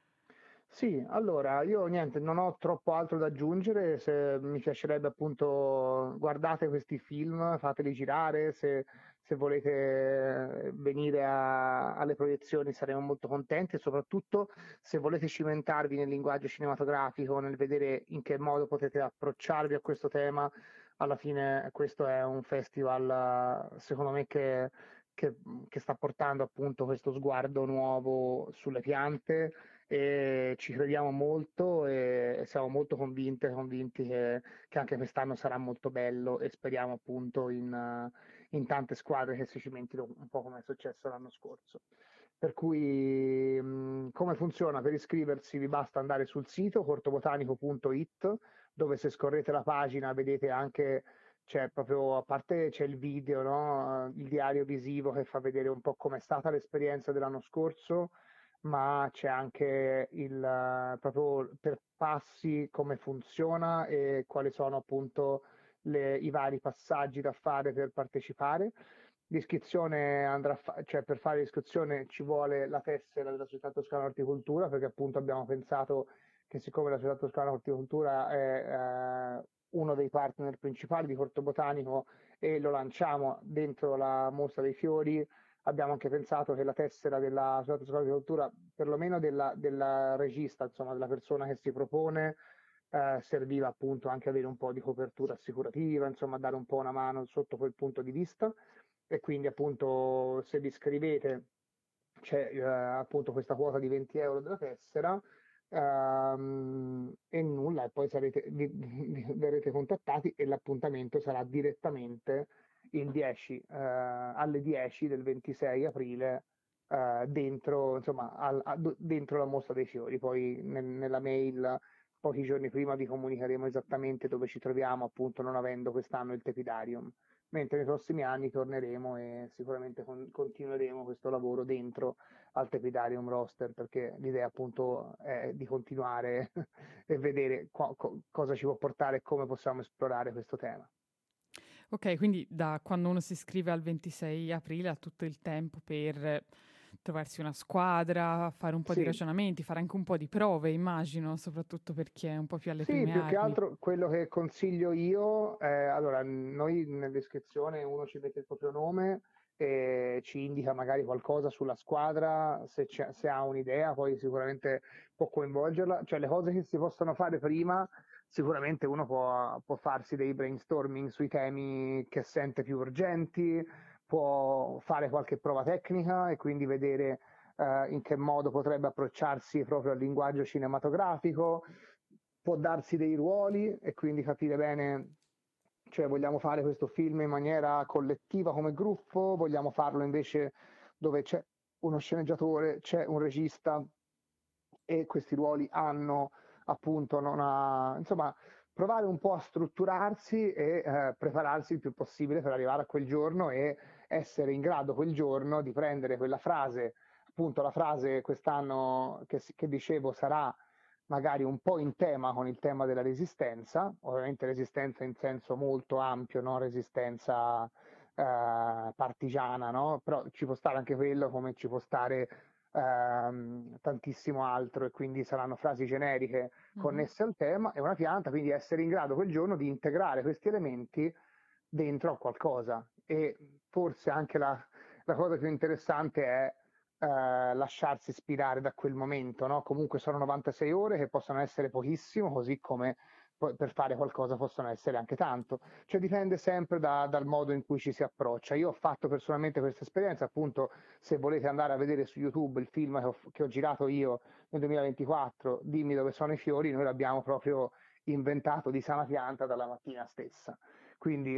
Speaker 5: Sì, allora io niente, non ho troppo altro da aggiungere, se mi piacerebbe appunto guardate questi film, fateli girare, se, se volete eh, venire a- alle proiezioni saremo molto contenti e soprattutto se volete cimentarvi nel linguaggio cinematografico, nel vedere in che modo potete approcciarvi a questo tema, alla fine questo è un festival eh, secondo me che, che che sta portando appunto questo sguardo nuovo sulle piante e ci crediamo molto e siamo molto convinte, convinti che, che anche quest'anno sarà molto bello e speriamo appunto in, eh, in tante squadre che si cimentino un po' come è successo l'anno scorso. Per cui mh, come funziona? Per iscriversi vi basta andare sul sito cortobotanico punto it dove se scorrete la pagina vedete anche, c'è proprio, a parte c'è il video, no? Il diario visivo che fa vedere un po' com'è stata l'esperienza dell'anno scorso, ma c'è anche il eh, proprio per passi come funziona e quali sono appunto le- i vari passaggi da fare per partecipare. L'iscrizione andrà, fa- cioè per fare l'iscrizione ci vuole la tessera della Società Toscana Horticoltura, perché appunto abbiamo pensato che siccome la Società Toscana Horticoltura è eh, uno dei partner principali di Corto Botanico e lo lanciamo dentro la Mostra dei Fiori, abbiamo anche pensato che la tessera della Società Toscana di Cultura, perlomeno della, della regista, insomma, della persona che si propone, eh, serviva appunto anche avere un po' di copertura assicurativa, insomma, dare un po' una mano sotto quel punto di vista. E quindi appunto se vi iscrivete c'è eh, appunto questa quota di venti euro della tessera ehm, e nulla, e poi sarete, vi, vi- verrete contattati e l'appuntamento sarà direttamente il dieci, eh, alle dieci del ventisei aprile eh, dentro, insomma, al- a- do- dentro la Mostra dei Fiori. Poi nel- nella mail pochi giorni prima vi comunicheremo esattamente dove ci troviamo, appunto non avendo quest'anno il tepidarium, mentre nei prossimi anni torneremo e sicuramente con- continueremo questo lavoro dentro al tepidarium roster, perché l'idea appunto è di continuare e vedere co- co- cosa ci può portare e come possiamo esplorare questo tema.
Speaker 2: Ok, quindi da quando uno si iscrive al ventisei aprile ha tutto il tempo per trovarsi una squadra, fare un po' di
Speaker 5: Sì,
Speaker 2: ragionamenti, fare anche un po' di prove, immagino, soprattutto per chi è un po' più alle
Speaker 5: sì,
Speaker 2: prime
Speaker 5: più che
Speaker 2: armi.
Speaker 5: altro quello che consiglio io è, allora, noi nell'iscrizione uno ci mette il proprio nome e ci indica magari qualcosa sulla squadra, se, c'è- se ha un'idea, poi sicuramente può coinvolgerla, cioè le cose che si possono fare prima, sicuramente uno può, può farsi dei brainstorming sui temi che sente più urgenti, può fare qualche prova tecnica e quindi vedere eh, in che modo potrebbe approcciarsi proprio al linguaggio cinematografico, può darsi dei ruoli e quindi capire bene, cioè vogliamo fare questo film in maniera collettiva come gruppo, vogliamo farlo invece dove c'è uno sceneggiatore, c'è un regista e questi ruoli hanno appunto non ha, insomma, provare un po' a strutturarsi e eh, prepararsi il più possibile per arrivare a quel giorno e essere in grado quel giorno di prendere quella frase, appunto la frase quest'anno che, che dicevo sarà magari un po' in tema con il tema della resistenza, ovviamente resistenza in senso molto ampio, non resistenza eh, partigiana, no? Però ci può stare anche quello come ci può stare ehm, tantissimo altro e quindi saranno frasi generiche connesse mm-hmm. al tema e una pianta, quindi essere in grado quel giorno di integrare questi elementi dentro a qualcosa e forse anche la, la cosa più interessante è eh, lasciarsi ispirare da quel momento, no? Comunque sono novantasei ore che possono essere pochissimo, così come poi per fare qualcosa possono essere anche tanto, cioè dipende sempre da, dal modo in cui ci si approccia. Io ho fatto personalmente questa esperienza, appunto se volete andare a vedere su YouTube il film che ho, che ho girato io nel duemilaventiquattro, Dimmi dove sono i fiori, noi l'abbiamo proprio inventato di sana pianta dalla mattina stessa. Quindi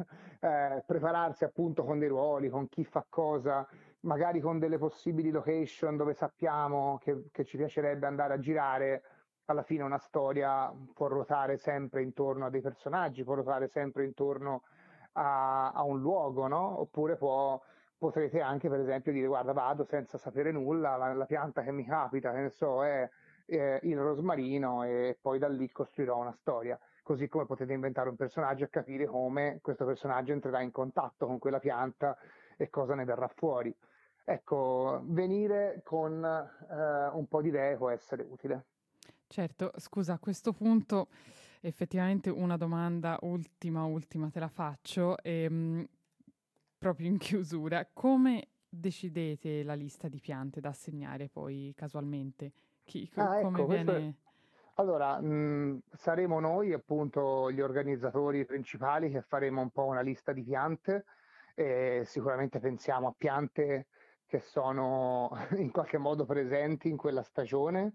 Speaker 5: eh, prepararsi appunto con dei ruoli, con chi fa cosa, magari con delle possibili location dove sappiamo che, che ci piacerebbe andare a girare. Alla fine una storia può ruotare sempre intorno a dei personaggi, può ruotare sempre intorno a, a un luogo, no? Oppure può, potrete anche per esempio dire guarda vado senza sapere nulla, la, la pianta che mi capita, che ne so, è, è il rosmarino e poi da lì costruirò una storia. Così come potete inventare un personaggio e capire come questo personaggio entrerà in contatto con quella pianta e cosa ne verrà fuori. Ecco, venire con eh, un po' di idee può essere utile.
Speaker 2: Certo, scusa, a questo punto effettivamente una domanda ultima, ultima te la faccio, ehm, proprio in chiusura. Come decidete la lista di piante da assegnare poi casualmente? Chi,
Speaker 5: ah,
Speaker 2: come
Speaker 5: ecco,
Speaker 2: viene...
Speaker 5: È... Allora, mh, saremo noi appunto gli organizzatori principali che faremo un po' una lista di piante e sicuramente pensiamo a piante che sono in qualche modo presenti in quella stagione,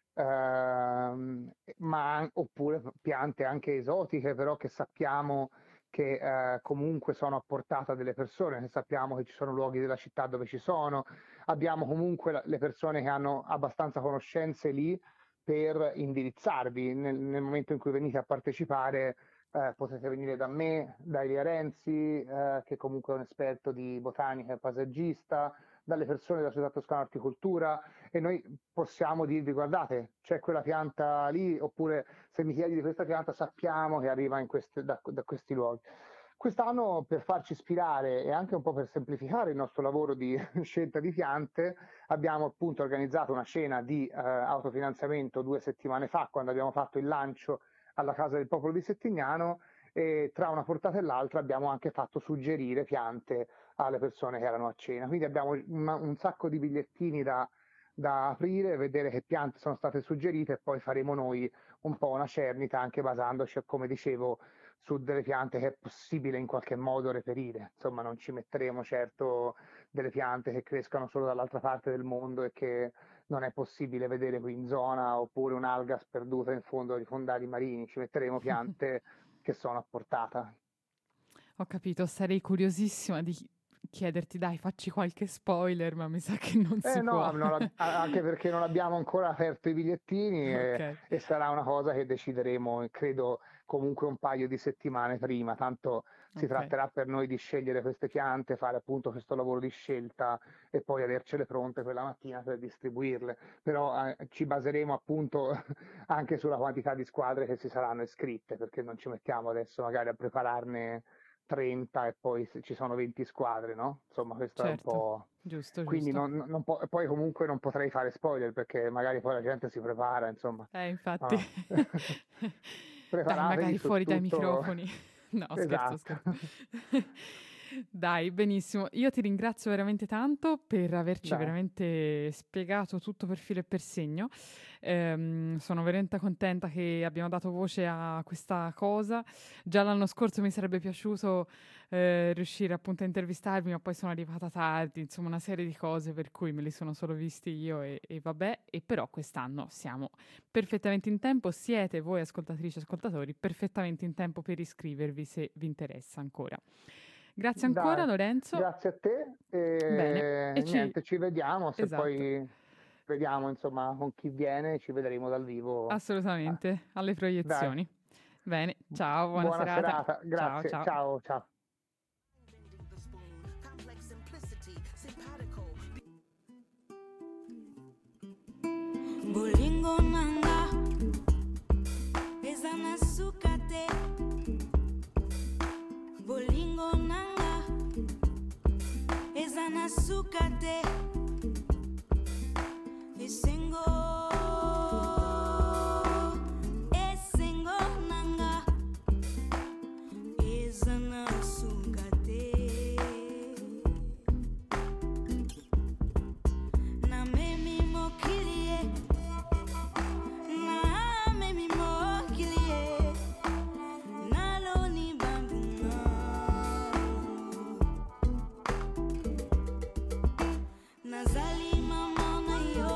Speaker 5: Uh, ma oppure piante anche esotiche però che sappiamo che uh, comunque sono a portata delle persone, che sappiamo che ci sono luoghi della città dove ci sono, abbiamo comunque la, le persone che hanno abbastanza conoscenze lì per indirizzarvi nel, nel momento in cui venite a partecipare. Uh, potete venire da me, da Elia Renzi uh, che comunque è un esperto di botanica e paesaggista, dalle persone della Società Toscana Horticoltura e noi possiamo dirvi guardate c'è quella pianta lì oppure se mi chiedi di questa pianta sappiamo che arriva in queste, da, da questi luoghi. Quest'anno per farci ispirare e anche un po' per semplificare il nostro lavoro di scelta di piante abbiamo appunto organizzato una cena di eh, autofinanziamento due settimane fa quando abbiamo fatto il lancio alla Casa del Popolo di Settignano e tra una portata e l'altra abbiamo anche fatto suggerire piante alle persone che erano a cena. Quindi abbiamo una, un sacco di bigliettini da, da aprire, vedere che piante sono state suggerite e poi faremo noi un po' una cernita anche basandoci, come dicevo, su delle piante che è possibile in qualche modo reperire. Insomma, non ci metteremo certo delle piante che crescano solo dall'altra parte del mondo e che non è possibile vedere qui in zona, oppure un'alga sperduta in fondo ai fondali marini. Ci metteremo piante che sono a portata.
Speaker 2: Ho capito, sarei curiosissima di chiederti, dai, facci qualche spoiler, ma mi sa che non
Speaker 5: eh
Speaker 2: si
Speaker 5: no,
Speaker 2: può.
Speaker 5: Non, anche perché non abbiamo ancora aperto i bigliettini okay. e, e sarà una cosa che decideremo, credo, comunque un paio di settimane prima. Tanto si okay. tratterà per noi di scegliere queste piante, fare appunto questo lavoro di scelta e poi avercele pronte quella mattina per distribuirle. Però eh, ci baseremo appunto anche sulla quantità di squadre che si saranno iscritte, perché non ci mettiamo adesso magari a prepararne trenta e poi ci sono venti squadre, no? Insomma, questo certo. è un po'...
Speaker 2: Giusto,
Speaker 5: Quindi
Speaker 2: giusto.
Speaker 5: Non, non po- poi comunque non potrei fare spoiler perché magari poi la gente si prepara, insomma.
Speaker 2: Eh, infatti.
Speaker 5: No.
Speaker 2: Dai, magari fuori
Speaker 5: tutto...
Speaker 2: dai microfoni. No,
Speaker 5: esatto.
Speaker 2: scherzo, scherzo. Dai, benissimo. Io ti ringrazio veramente tanto per averci
Speaker 5: Dai.
Speaker 2: veramente spiegato tutto per filo e per segno. Ehm, sono veramente contenta che abbiamo dato voce a questa cosa. Già l'anno scorso mi sarebbe piaciuto eh, riuscire appunto a intervistarvi, ma poi sono arrivata tardi, insomma una serie di cose per cui me li sono solo visti io e, e vabbè. E però quest'anno siamo perfettamente in tempo, siete voi ascoltatrici e ascoltatori perfettamente in tempo per iscrivervi se vi interessa ancora. Grazie ancora
Speaker 5: Dai,
Speaker 2: Lorenzo.
Speaker 5: grazie a te e
Speaker 2: Bene, e ci-
Speaker 5: niente, ci vediamo, se
Speaker 2: Esatto.
Speaker 5: poi vediamo insomma con chi viene, ci vedremo dal vivo.
Speaker 2: Assolutamente, alle proiezioni. Bene, ciao, buona,
Speaker 5: Buona serata,
Speaker 2: Ciao,
Speaker 5: grazie,
Speaker 2: ciao.
Speaker 5: ciao ciao.
Speaker 1: Bending the spoon, complex simplicity, simpatico.
Speaker 6: Bolingo nanga eza na suka te. Bolingo nanga eza na suka te. Esengo esengo nanga eza na suka te. Na memi mokilie na memi mokilie naloni bambuna nazali mama na yo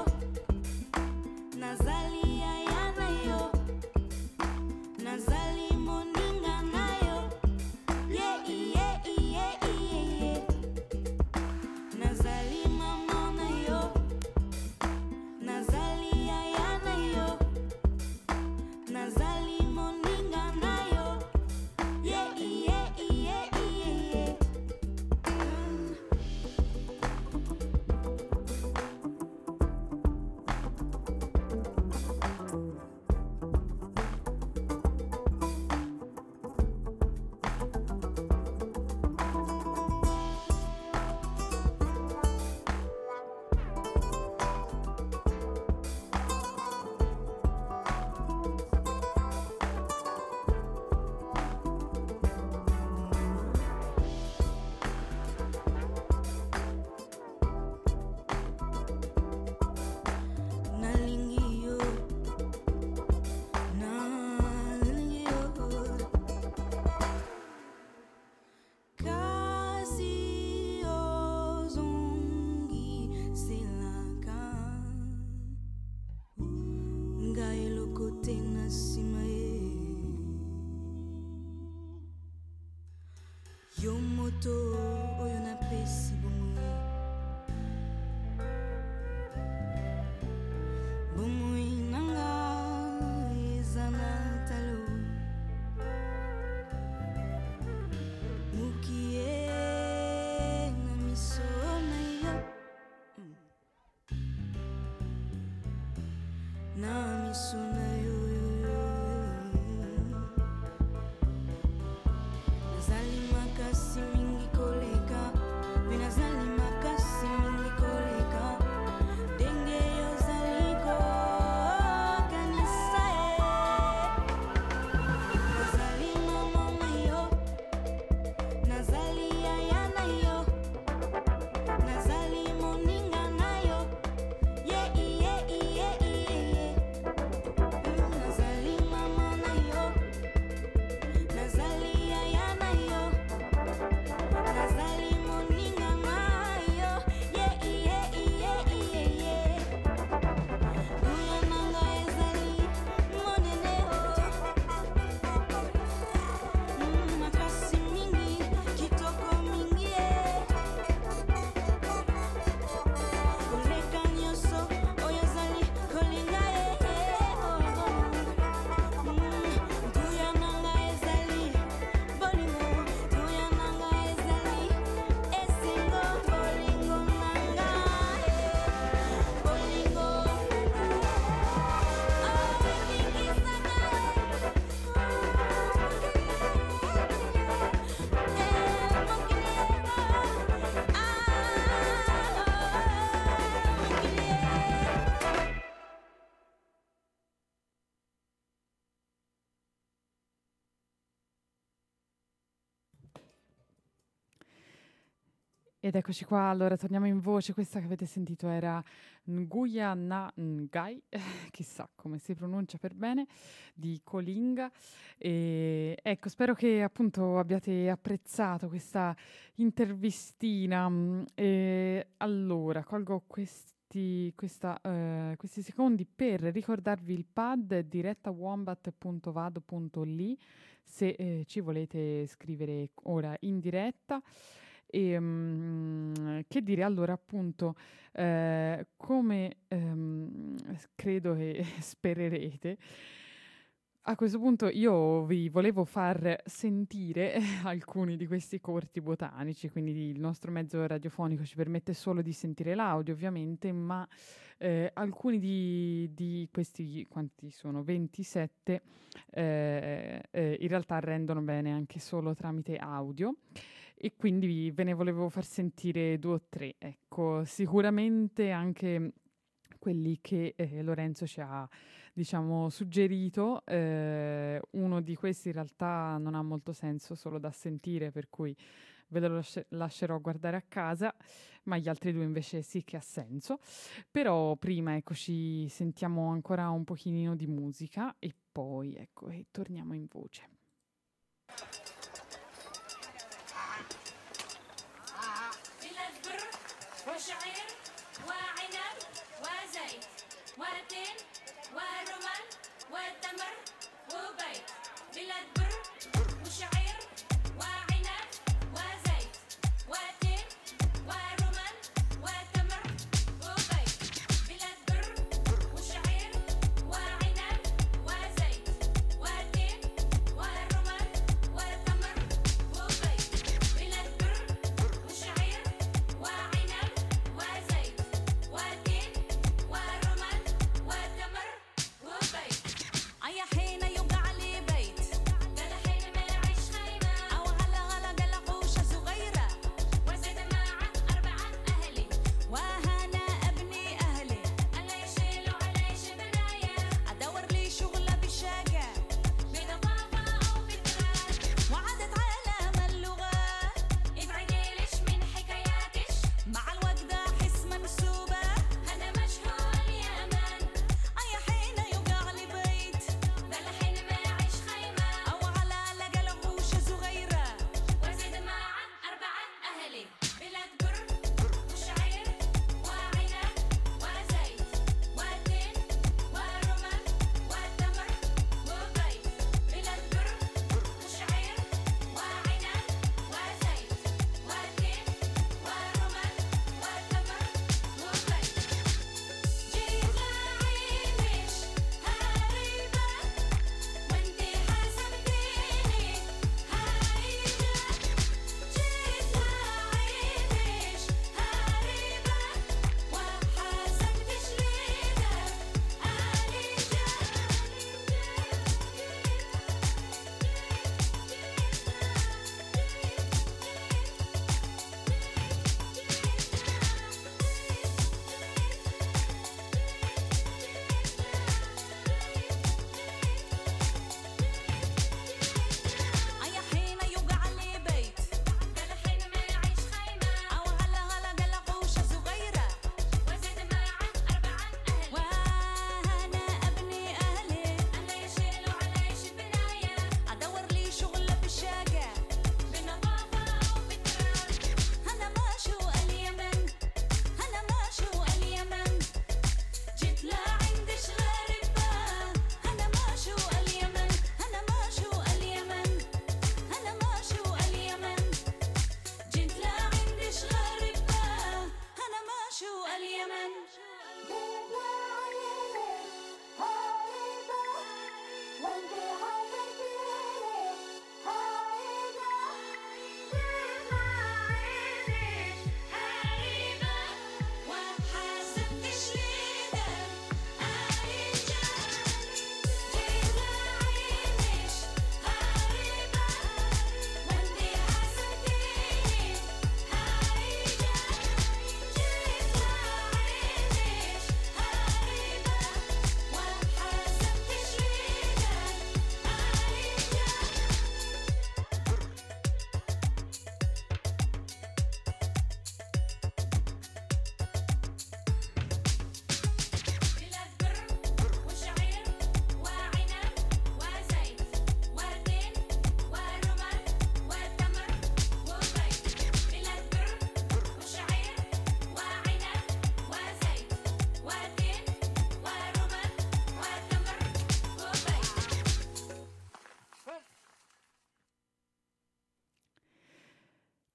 Speaker 6: nazali yaya na yo nazali moninga na yo yeah yeah yeah yeah nazali mama na yo nazali yaya na yo nazali moninga na yo yeah yeah yeah yeah nalingi yo nalingi yo kasi ozongi silaka ngai eloko te na nsima ye yo moto oyo napesi bomoi bomoi nanga eza na talo mokie na miso na yo Mm. na miso na yo nazali makasi mingi koleka mpe nazali makasi mingi koleka ndenge ozali kokanisa ye nazali mama na yo nazali yaya na yo nazali moninga na yo yeah yeah yeah yeah
Speaker 2: Ed eccoci qua, allora torniamo in voce. Questa che avete sentito era Nguya Na Ngai, chissà come si pronuncia per bene, di Colinga. E ecco, spero che appunto abbiate apprezzato questa intervistina. Mm, E allora, colgo questi, questa, eh, questi secondi per ricordarvi il pad diretta wombat punto vado punto li se eh, ci volete scrivere ora in diretta. E, mm, che dire, allora appunto, eh, come ehm, credo che spererete, a questo punto io vi volevo far sentire alcuni di questi corti botanici, quindi il nostro mezzo radiofonico ci permette solo di sentire l'audio ovviamente, ma eh, alcuni di, di questi, quanti sono? ventisette, eh, eh, in realtà rendono bene anche solo tramite audio. E quindi ve ne volevo far sentire due o tre. Ecco, sicuramente anche quelli che eh, Lorenzo ci ha, diciamo, suggerito. Eh, uno di questi in realtà non ha molto senso, solo da sentire, per cui ve lo lasci- lascerò guardare a casa, ma gli altri due invece sì che ha senso. Però prima, ecco, ci sentiamo ancora un pochino di musica e poi, ecco, e torniamo in voce.
Speaker 6: وشعير وعنب وزيت وتين ورمان وتمر وبيت بلاد بر وشعير وعنب وزيت وتين ورمان وتمر وبيت بلاد بر وشعير وعنب وزيت وتين ورمان وتمر وبيت بلاد بر وشعير وعنب وزيت وتين ورمان وتمر وبيت. أي حين يوقع لي بيت، ده حين ما يعيش خيمة.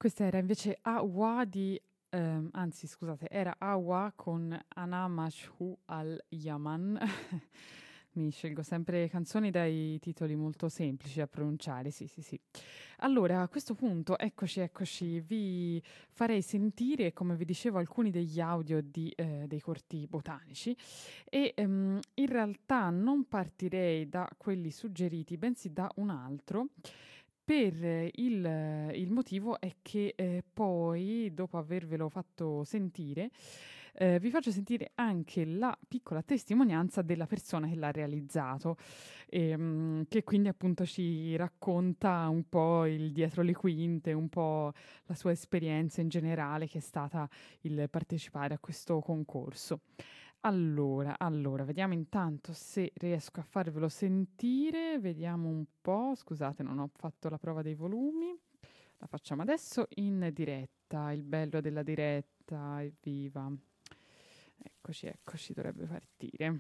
Speaker 2: Questa era invece Awa di, ehm, anzi scusate, era Awa con Ana Mashhu al-Yaman. Mi scelgo sempre canzoni dai titoli molto semplici da pronunciare, sì, sì, sì. Allora, a questo punto, eccoci, eccoci, vi farei sentire, come vi dicevo, alcuni degli audio di, eh, dei corti botanici e ehm, in realtà non partirei da quelli suggeriti, bensì da un altro, per eh, il, eh, il motivo è che eh, poi, dopo avervelo fatto sentire, eh, vi faccio sentire anche la piccola testimonianza della persona che l'ha realizzato, ehm, che quindi appunto ci racconta un po' il dietro le quinte, un po' la sua esperienza in generale, che è stata il partecipare a questo concorso. Allora, allora, vediamo intanto se riesco a farvelo sentire, vediamo un po', scusate, non ho fatto la prova dei volumi, la facciamo adesso in diretta, il bello della diretta, evviva. Eccoci, eccoci, dovrebbe partire.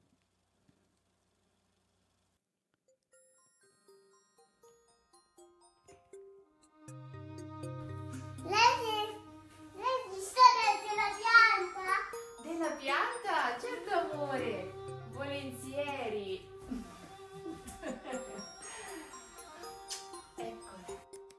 Speaker 6: Lei, lei storia della pianta?
Speaker 7: Della pianta? Certo amore, volentieri. Eccola.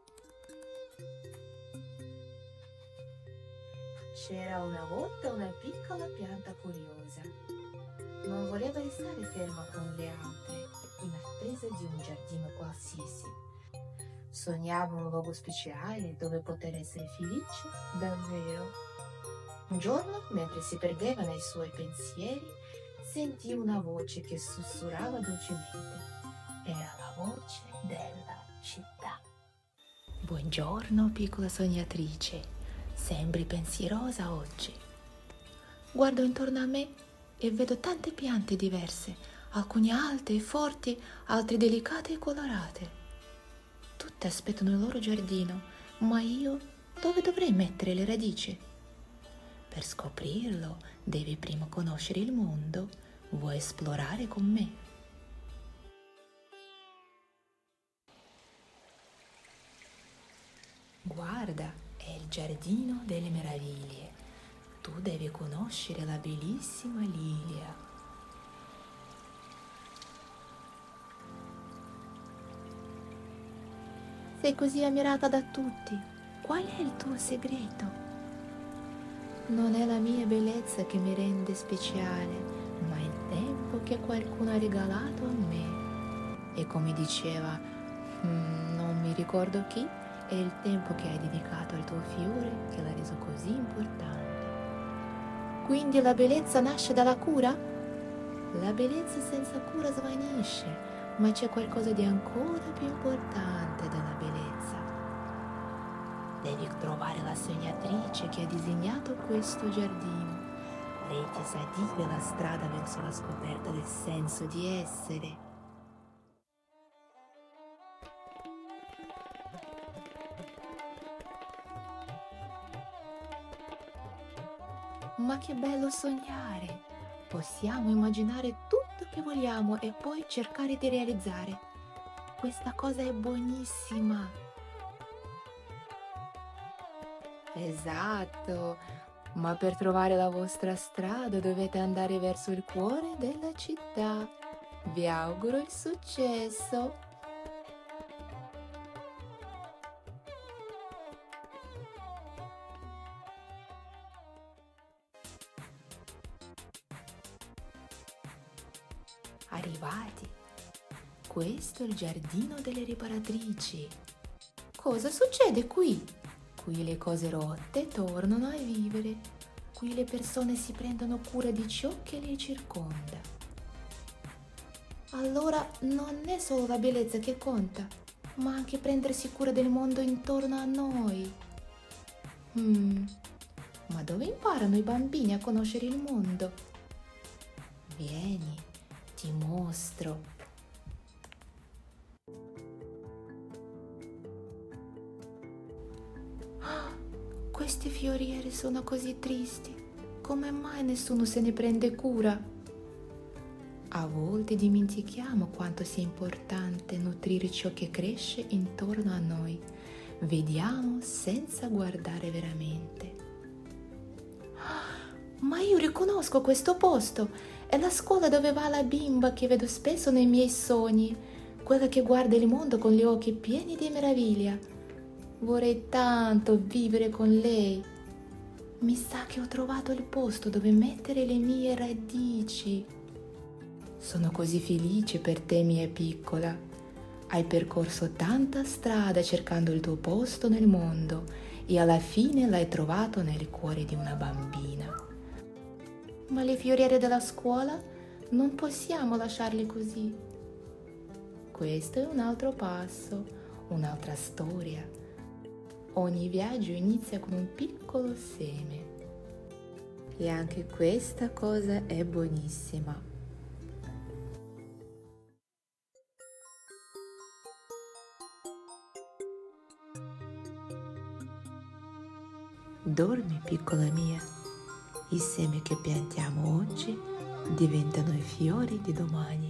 Speaker 8: C'era una volta una piccola pianta curiosa. Non voleva restare ferma con le altre, in attesa di un giardino qualsiasi. Sognava un luogo speciale dove poter essere felice davvero. Un giorno, mentre si perdeva nei suoi pensieri, sentì una voce che sussurrava dolcemente. Era la voce della città. Buongiorno, piccola sognatrice. Sembri pensierosa oggi. Guardo intorno a me e vedo tante piante diverse, alcune alte e forti, altre delicate e colorate. Tutte aspettano il loro giardino, ma io dove dovrei mettere le radici? Per scoprirlo, devi prima conoscere il mondo. Vuoi esplorare con me? Guarda, è il giardino delle meraviglie. Tu devi conoscere la bellissima lilia. Sei così ammirata da tutti. Qual è il tuo segreto? Non è la mia bellezza che mi rende speciale, ma il tempo che qualcuno ha regalato a me. E come diceva, mm, non mi ricordo chi, è il tempo che hai dedicato al tuo fiore che l'ha reso così importante. Quindi la bellezza nasce dalla cura? La bellezza senza cura svanisce, ma c'è qualcosa di ancora più importante della bellezza. Devi trovare la sognatrice che ha disegnato questo giardino. Lei ti sa dire la strada verso la scoperta del senso di essere. Ma che bello sognare! Possiamo immaginare tutto che vogliamo e poi cercare di realizzare. Questa cosa è buonissima! Esatto! Ma per trovare la vostra strada dovete andare verso il cuore della città. Vi auguro il successo! Arrivati. Questo è il giardino delle riparatrici. Cosa succede qui? Qui le cose rotte tornano a vivere. Qui le persone si prendono cura di ciò che le circonda. Allora non è solo la bellezza che conta, ma anche prendersi cura del mondo intorno a noi. Hmm, ma dove imparano i bambini a conoscere il mondo? Vieni. Ti mostro. Ah, queste fioriere sono così tristi. Come mai nessuno se ne prende cura? A volte dimentichiamo quanto sia importante nutrire ciò che cresce intorno a noi. Vediamo senza guardare veramente. Ma io riconosco questo posto. È la scuola dove va la bimba che vedo spesso nei miei sogni, quella che guarda il mondo con gli occhi pieni di meraviglia. Vorrei tanto vivere con lei. Mi sa che ho trovato il posto dove mettere le mie radici. Sono così felice per te, mia piccola. Hai percorso tanta strada cercando il tuo posto nel mondo e alla fine l'hai trovato nel cuore di una bambina. Ma le fioriere della scuola non possiamo lasciarle così. Questo è un altro passo, un'altra storia. Ogni viaggio inizia con un piccolo seme. E anche questa cosa è buonissima. Dormi, piccola mia. I semi che piantiamo oggi diventano i fiori di domani.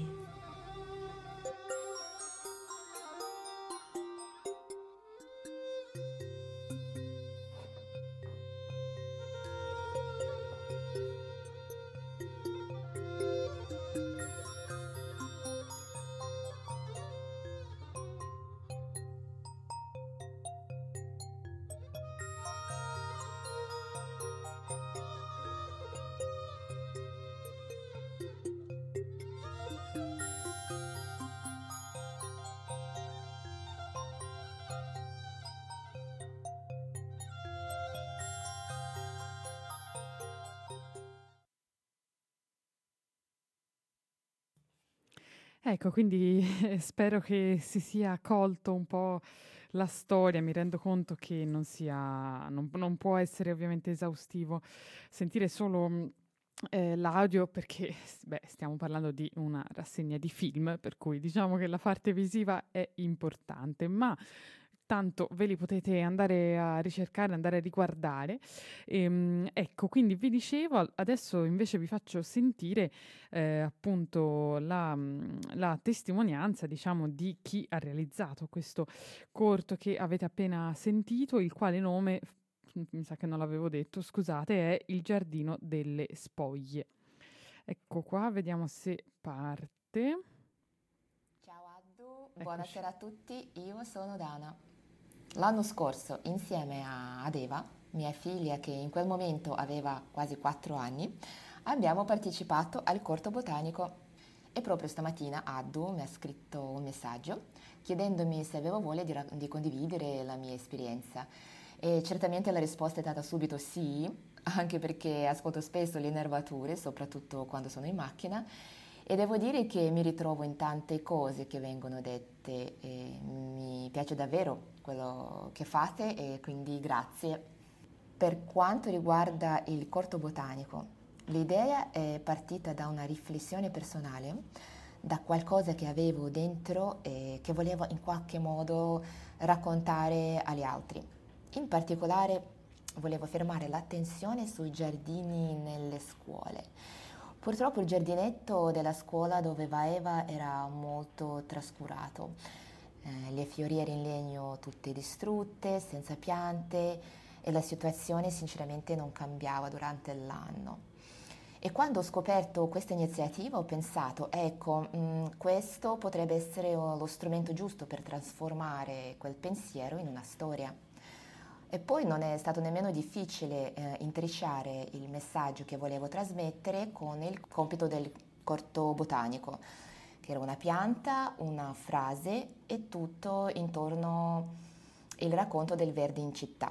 Speaker 2: Ecco, quindi eh, spero che si sia colto un po' la storia. Mi rendo conto che non sia, non, non può essere ovviamente esaustivo sentire solo mh, eh, l'audio perché s- beh, stiamo parlando di una rassegna di film, per cui diciamo che la parte visiva è importante, ma tanto ve li potete andare a ricercare, andare a riguardare. Ehm, ecco, quindi vi dicevo, al- adesso invece vi faccio sentire eh, appunto la, mm, la testimonianza, diciamo, di chi ha realizzato questo corto che avete appena sentito, il quale nome, f- mi sa che non l'avevo detto, scusate, è Il giardino delle spoglie. Ecco qua, vediamo se parte.
Speaker 9: Ciao Addu,
Speaker 2: Eccoci.
Speaker 9: buonasera a tutti, io sono Dana. L'anno scorso, insieme a ad Eva, mia figlia che in quel momento aveva quasi quattro anni, abbiamo partecipato al corto botanico e proprio stamattina Addu mi ha scritto un messaggio chiedendomi se avevo voglia di, ra- di condividere la mia esperienza e certamente la risposta è stata subito sì, anche perché ascolto spesso le nervature, soprattutto quando sono in macchina. E devo dire che mi ritrovo in tante cose che vengono dette e mi piace davvero quello che fate e quindi grazie. Per quanto riguarda il corto botanico, l'idea è partita da una riflessione personale, da qualcosa che avevo dentro e che volevo in qualche modo raccontare agli altri. In particolare volevo fermare l'attenzione sui giardini nelle scuole. Purtroppo il giardinetto della scuola dove va Eva era molto trascurato. Eh, le fioriere in legno tutte distrutte, senza piante e la situazione sinceramente non cambiava durante l'anno. E quando ho scoperto questa iniziativa ho pensato, ecco, mh, questo potrebbe essere lo strumento giusto per trasformare quel pensiero in una storia. E poi non è stato nemmeno difficile eh, intrecciare il messaggio che volevo trasmettere con il compito del corto botanico, che era una pianta, una frase e tutto intorno al racconto del verde in città.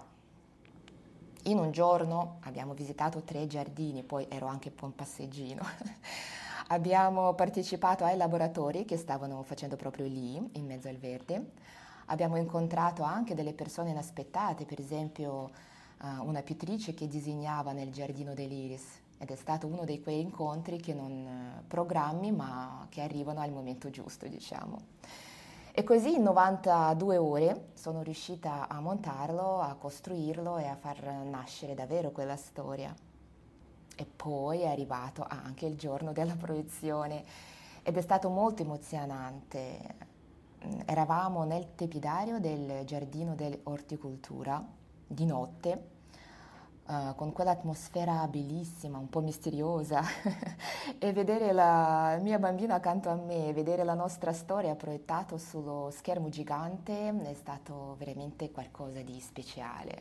Speaker 9: In un giorno abbiamo visitato tre giardini, poi ero anche un po' un passeggino. Abbiamo partecipato ai laboratori che stavano facendo proprio lì, in mezzo al verde. Abbiamo incontrato anche delle persone inaspettate, per esempio uh, una pittrice che disegnava nel giardino dell'Iris ed è stato uno di quei incontri che non uh, programmi ma che arrivano al momento giusto, diciamo. E così in novantadue ore sono riuscita a montarlo, a costruirlo e a far nascere davvero quella storia. E poi è arrivato anche il giorno della proiezione ed è stato molto emozionante. eravamo nel tepidario del giardino dell'orticoltura di notte, Uh, con quell'atmosfera bellissima, un po' misteriosa, e vedere la mia bambina accanto a me, vedere la nostra storia proiettata sullo schermo gigante è stato veramente qualcosa di speciale.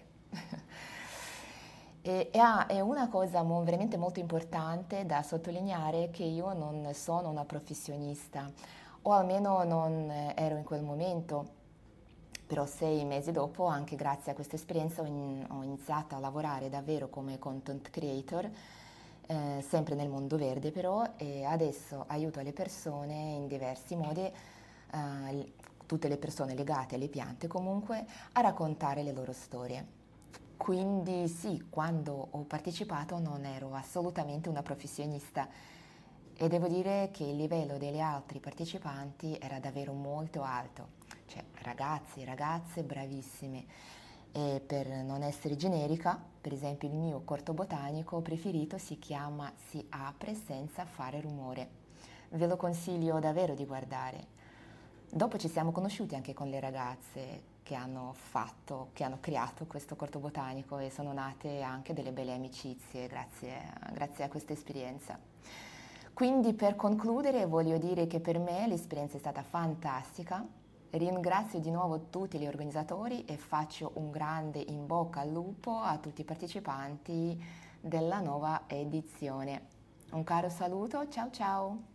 Speaker 9: E, e ah, è una cosa mo- veramente molto importante da sottolineare, che io non sono una professionista, o almeno non eh, ero in quel momento. Però sei mesi dopo, anche grazie a questa esperienza, ho, in- ho iniziato a lavorare davvero come content creator, eh, sempre nel mondo verde però, e adesso aiuto le persone in diversi modi, eh, l- tutte le persone legate alle piante comunque, a raccontare le loro storie. Quindi sì, quando ho partecipato non ero assolutamente una professionista, e devo dire che il livello degli altri partecipanti era davvero molto alto, cioè ragazzi e ragazze bravissimi. E per non essere generica, per esempio il mio corto botanico preferito si chiama Si apre senza fare rumore. Ve lo consiglio davvero di guardare. Dopo ci siamo conosciuti anche con le ragazze che hanno fatto, che hanno creato questo corto botanico, e sono nate anche delle belle amicizie grazie, grazie a questa esperienza. Quindi per concludere voglio dire che per me l'esperienza è stata fantastica. Ringrazio di nuovo tutti gli organizzatori e faccio un grande in bocca al lupo a tutti i partecipanti della nuova edizione. Un caro saluto, ciao ciao!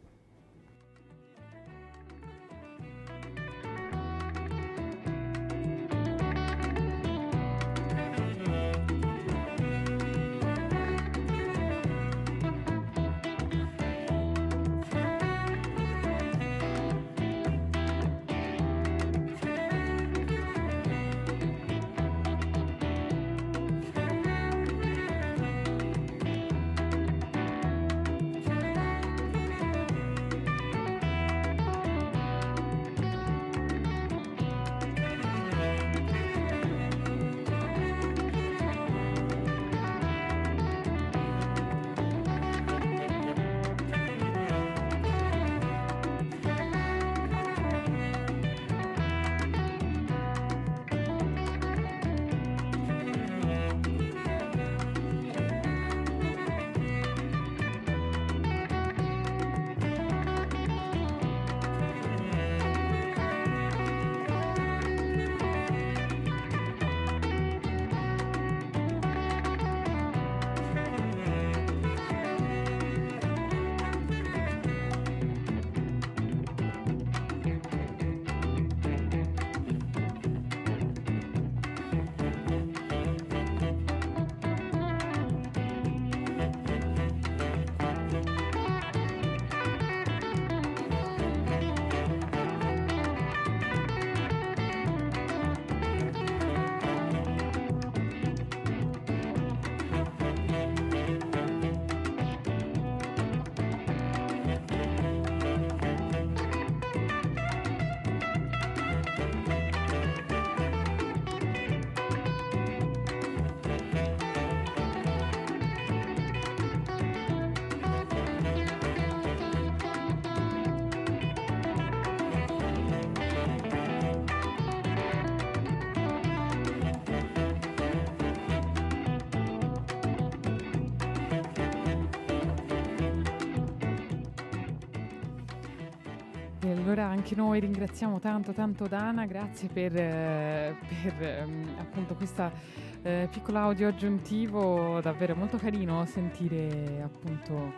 Speaker 2: E allora anche noi ringraziamo tanto tanto Dana, grazie per, eh, per ehm, appunto questa eh, piccola audio aggiuntivo, davvero molto carino sentire appunto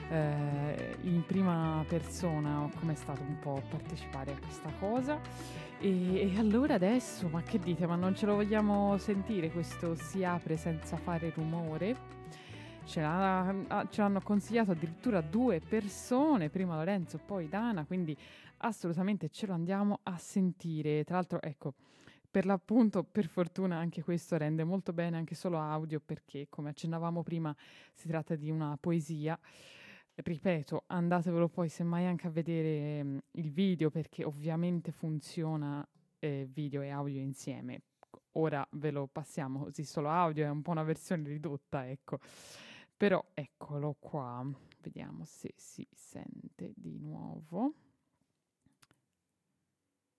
Speaker 2: eh, in prima persona come è stato un po' partecipare a questa cosa. E, e allora adesso, ma che dite, ma non ce lo vogliamo sentire questo Si apre senza fare rumore? Ce, l'ha- ce l'hanno consigliato addirittura due persone, prima Lorenzo, poi Dana, quindi assolutamente ce lo andiamo a sentire. Tra l'altro, ecco, per l'appunto, per fortuna anche questo rende molto bene anche solo audio, perché come accennavamo prima si tratta di una poesia. Ripeto, andatevelo poi semmai anche a vedere mm, il video, perché ovviamente funziona eh, video e audio insieme. Ora ve lo passiamo così solo audio, è un po' una versione ridotta, ecco. Però eccolo qua, vediamo se si sente di nuovo.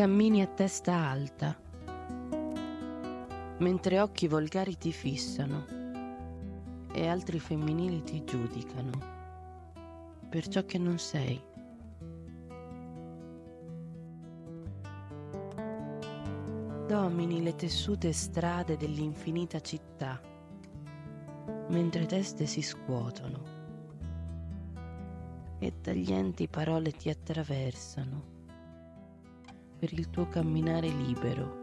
Speaker 10: cammini a testa alta, mentre occhi volgari ti fissano e altri femminili ti giudicano per ciò che non sei. Domini le tessute strade dell'infinita città, mentre teste si scuotono e taglienti parole ti attraversano per il tuo camminare libero.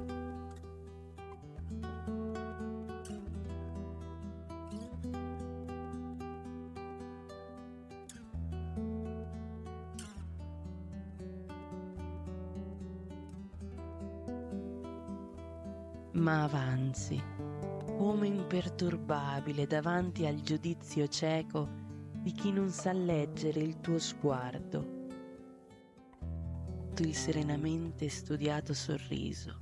Speaker 10: Ma avanzi, come imperturbabile davanti al giudizio cieco di chi non sa leggere il tuo sguardo, il serenamente studiato sorriso.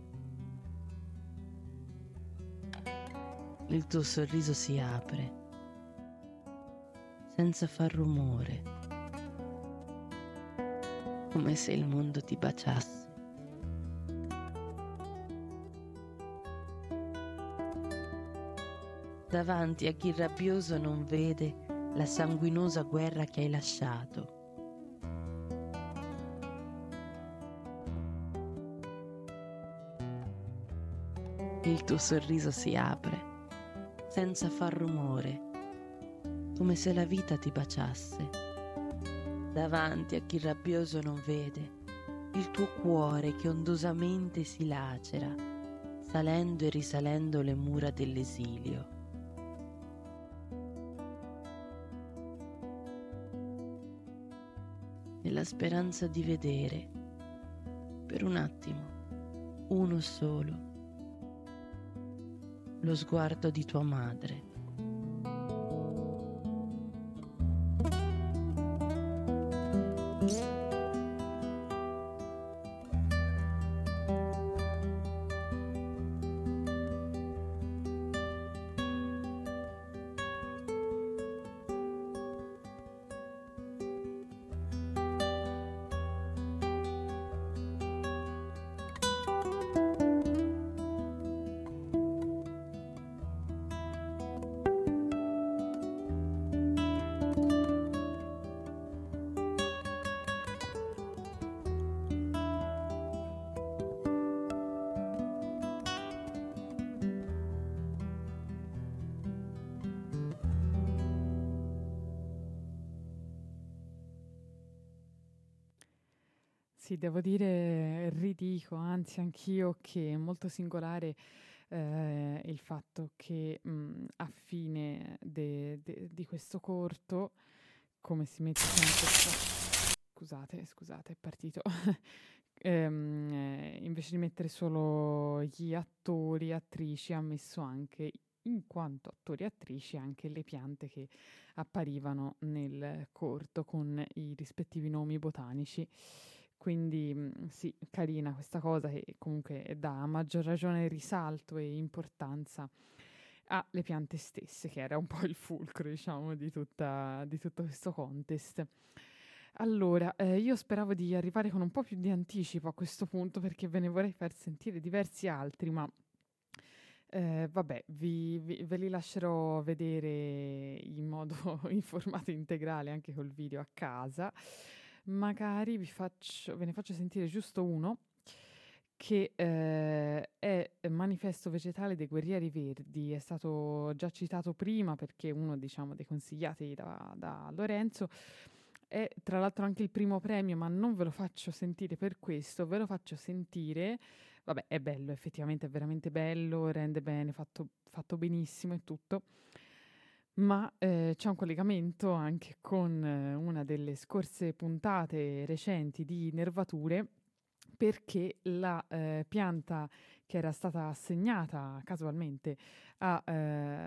Speaker 10: Il tuo sorriso si apre, senza far rumore, come se il mondo ti baciasse. Davanti a chi rabbioso non vede la sanguinosa guerra che hai lasciato. Il tuo sorriso si apre, senza far rumore, come se la vita ti baciasse. Davanti a chi rabbioso non vede il tuo cuore che ondosamente si lacera, salendo e risalendo le mura dell'esilio. Nella speranza di vedere, per un attimo, uno solo, lo sguardo di tua madre.
Speaker 2: Sì, devo dire, ridico, anzi anch'io, che è molto singolare eh, il fatto che mh, a fine de- de- di questo corto, come si mette sempre qua- scusate, scusate, è partito. Ehm, eh, invece di mettere solo gli attori, attrici, ha messo anche, in quanto attori e attrici, anche le piante che apparivano nel corto con i rispettivi nomi botanici. Quindi mh, sì, carina questa cosa che comunque dà a maggior ragione risalto e importanza alle piante stesse, che era un po' il fulcro, diciamo, di, tutta, di tutto questo contest. Allora, eh, io speravo di arrivare con un po' più di anticipo a questo punto, perché ve ne vorrei far sentire diversi altri, ma eh, vabbè, vi, vi- ve li lascerò vedere in modo in formato integrale anche col video a casa. Magari vi faccio, ve ne faccio sentire giusto uno che eh, è Manifesto vegetale dei Guerrieri Verdi. È stato già citato prima perché è uno, diciamo, dei consigliati da, da Lorenzo. È tra l'altro anche il primo premio, ma non ve lo faccio sentire per questo, ve lo faccio sentire. Vabbè, è bello, effettivamente è veramente bello, rende bene, fatto, fatto benissimo e tutto. Ma eh, c'è un collegamento anche con eh, una delle scorse puntate recenti di Nervature, perché la eh, pianta che era stata assegnata casualmente a, eh,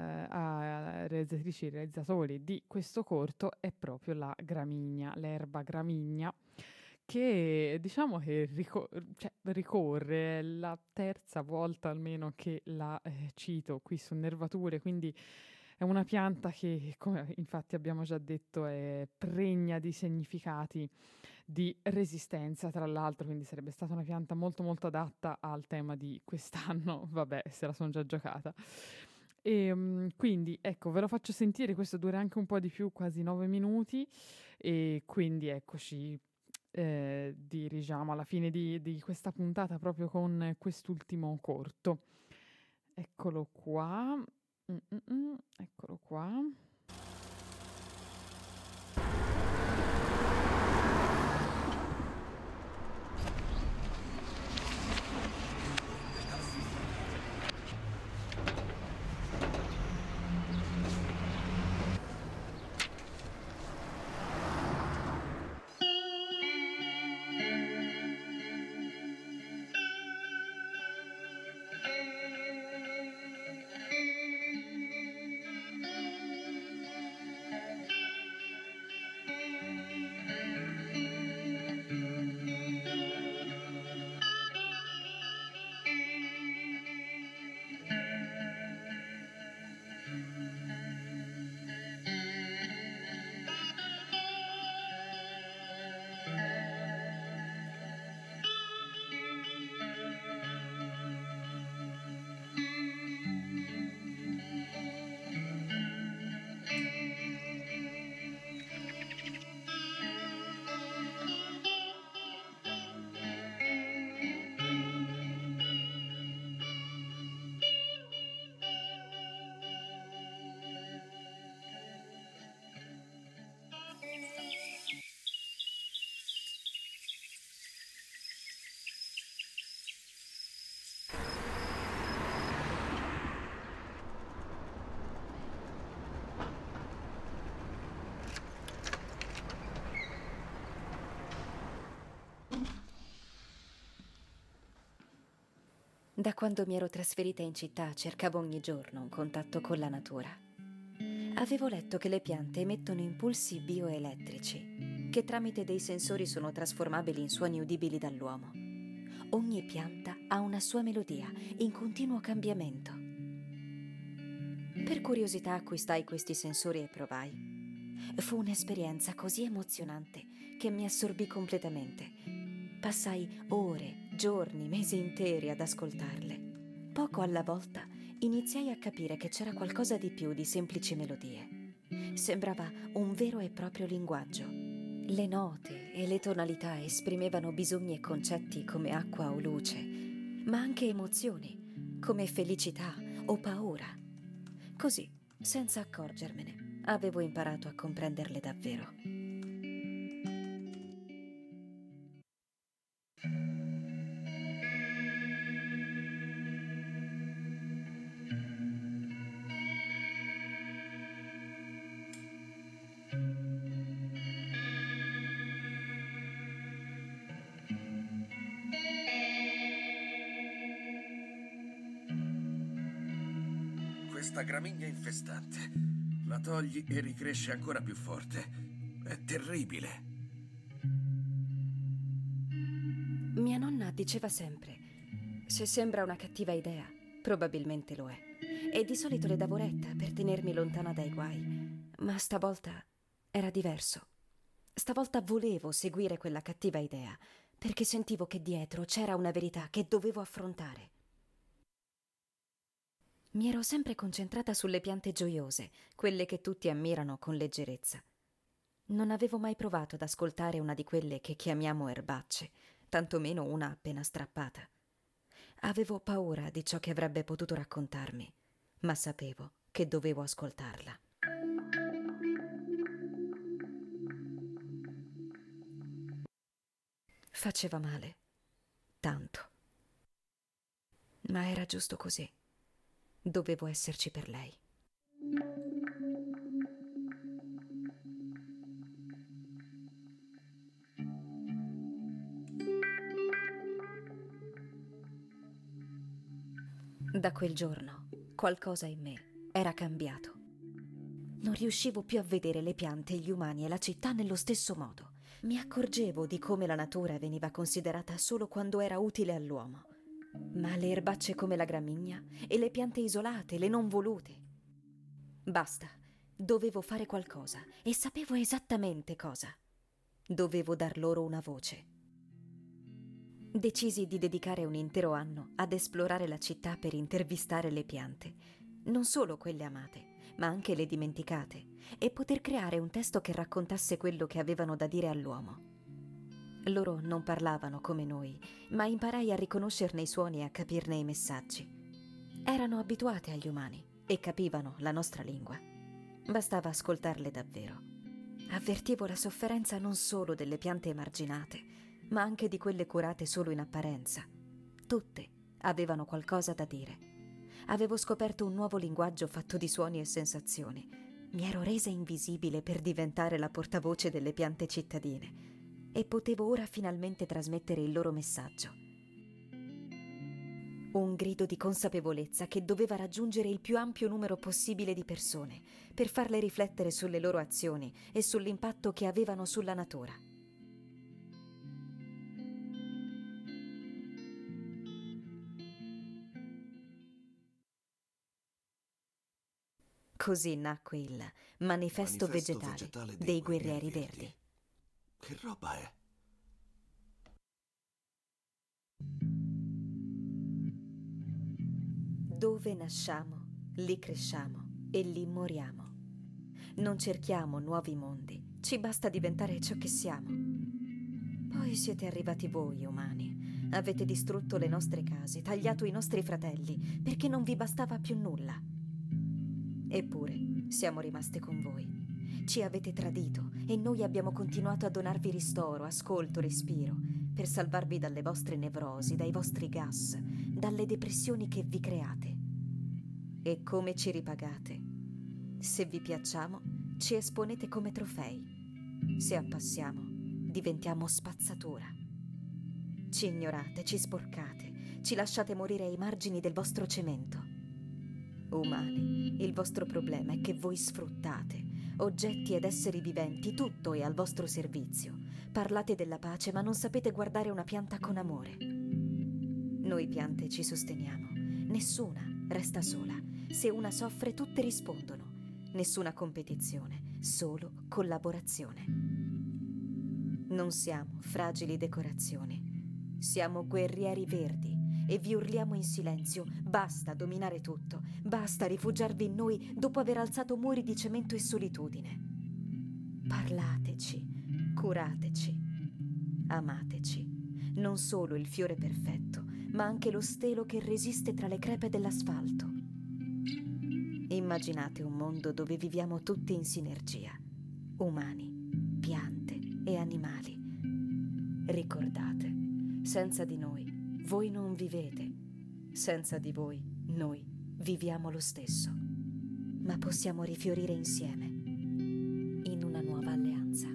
Speaker 2: a realizzatrici e realizzatori di questo corto è proprio la gramigna, l'erba gramigna, che diciamo che rico- cioè, ricorre, è la terza volta almeno che la eh, cito qui su Nervature, quindi È una pianta che, come infatti abbiamo già detto, è pregna di significati di resistenza, tra l'altro, quindi sarebbe stata una pianta molto molto adatta al tema di quest'anno. Vabbè, se la sono già giocata. E mm, quindi ecco, ve lo faccio sentire, questo dura anche un po' di più, quasi nove minuti, e quindi eccoci, eh, dirigiamo alla fine di, di questa puntata proprio con quest'ultimo corto. Eccolo qua. Mm, mm, mm, eccolo qua.
Speaker 11: Da quando mi ero trasferita in città cercavo ogni giorno un contatto con la natura. Avevo letto che le piante emettono impulsi bioelettrici, che tramite dei sensori sono trasformabili in suoni udibili dall'uomo. Ogni pianta ha una sua melodia in continuo cambiamento. Per curiosità acquistai questi sensori e provai. Fu un'esperienza così emozionante che mi assorbì completamente. Passai ore, giorni, mesi interi ad ascoltarle. Poco alla volta iniziai a capire che c'era qualcosa di più di semplici melodie. Sembrava un vero e proprio linguaggio. Le note e le tonalità esprimevano bisogni e concetti come acqua o luce, ma anche emozioni, come felicità o paura. Così, senza accorgermene, avevo imparato a comprenderle davvero.
Speaker 12: Questa gramigna infestante. La togli e ricresce ancora più forte. È terribile.
Speaker 11: Mia nonna diceva sempre: se sembra una cattiva idea, probabilmente lo è. E di solito le davo retta per tenermi lontana dai guai. Ma stavolta era diverso. Stavolta volevo seguire quella cattiva idea, perché sentivo che dietro c'era una verità che dovevo affrontare. Mi ero sempre concentrata sulle piante gioiose, quelle che tutti ammirano con leggerezza. Non avevo mai provato ad ascoltare una di quelle che chiamiamo erbacce, tantomeno una appena strappata. Avevo paura di ciò che avrebbe potuto raccontarmi, ma sapevo che dovevo ascoltarla. Faceva male, tanto. Ma era giusto così. Dovevo esserci per lei. Da quel giorno qualcosa in me era cambiato. Non riuscivo più a vedere le piante, gli umani e la città nello stesso modo. Mi accorgevo di come la natura veniva considerata solo quando era utile all'uomo. Ma le erbacce come la gramigna e le piante isolate, le non volute, Basta, dovevo fare qualcosa e sapevo esattamente cosa. Dovevo dar loro una voce. Decisi di dedicare un intero anno ad esplorare la città per intervistare le piante, non solo quelle amate, ma anche le dimenticate, e poter creare un testo che raccontasse quello che avevano da dire all'uomo. Loro non parlavano come noi, ma imparai a riconoscerne i suoni e a capirne i messaggi. Erano abituate agli umani e capivano la nostra lingua. Bastava ascoltarle davvero. Avvertivo la sofferenza non solo delle piante emarginate, ma anche di quelle curate solo in apparenza. Tutte avevano qualcosa da dire. Avevo scoperto un nuovo linguaggio fatto di suoni e sensazioni. Mi ero resa invisibile per diventare la portavoce delle piante cittadine e potevo ora finalmente trasmettere il loro messaggio. Un grido di consapevolezza che doveva raggiungere il più ampio numero possibile di persone per farle riflettere sulle loro azioni e sull'impatto che avevano sulla natura. Così nacque il Manifesto,
Speaker 12: Manifesto
Speaker 11: vegetale,
Speaker 12: vegetale
Speaker 11: dei,
Speaker 12: dei
Speaker 11: Guerrieri
Speaker 12: Guerrieri
Speaker 11: Verdi.
Speaker 12: Verdi. Che roba è?
Speaker 11: Dove nasciamo, lì cresciamo e lì moriamo. Non cerchiamo nuovi mondi, ci basta diventare ciò che siamo. Poi siete arrivati voi, umani. Avete distrutto le nostre case, tagliato i nostri fratelli, perché non vi bastava più nulla. Eppure siamo rimaste con voi. Ci avete tradito e noi abbiamo continuato a donarvi ristoro, ascolto, respiro, per salvarvi dalle vostre nevrosi, dai vostri gas, dalle depressioni che vi create. E come ci ripagate? Se vi piacciamo, ci esponete come trofei. Se appassiamo, diventiamo spazzatura. Ci ignorate, ci sporcate, ci lasciate morire ai margini del vostro cemento. Umani, il vostro problema è che voi sfruttate oggetti ed esseri viventi, tutto è al vostro servizio. Parlate della pace, ma non sapete guardare una pianta con amore. Noi piante ci sosteniamo. Nessuna resta sola. Se una soffre, tutte rispondono. Nessuna competizione, solo collaborazione. Non siamo fragili decorazioni. Siamo guerrieri verdi e vi urliamo in silenzio: basta dominare tutto, basta rifugiarvi in noi dopo aver alzato muri di cemento e solitudine. Parlateci, curateci, amateci. Non solo il fiore perfetto, ma anche lo stelo che resiste tra le crepe dell'asfalto. Immaginate un mondo dove viviamo tutti in sinergia, umani, piante e animali. Ricordate, senza di noi voi non vivete, senza di voi noi viviamo lo stesso, ma possiamo rifiorire insieme in una nuova alleanza.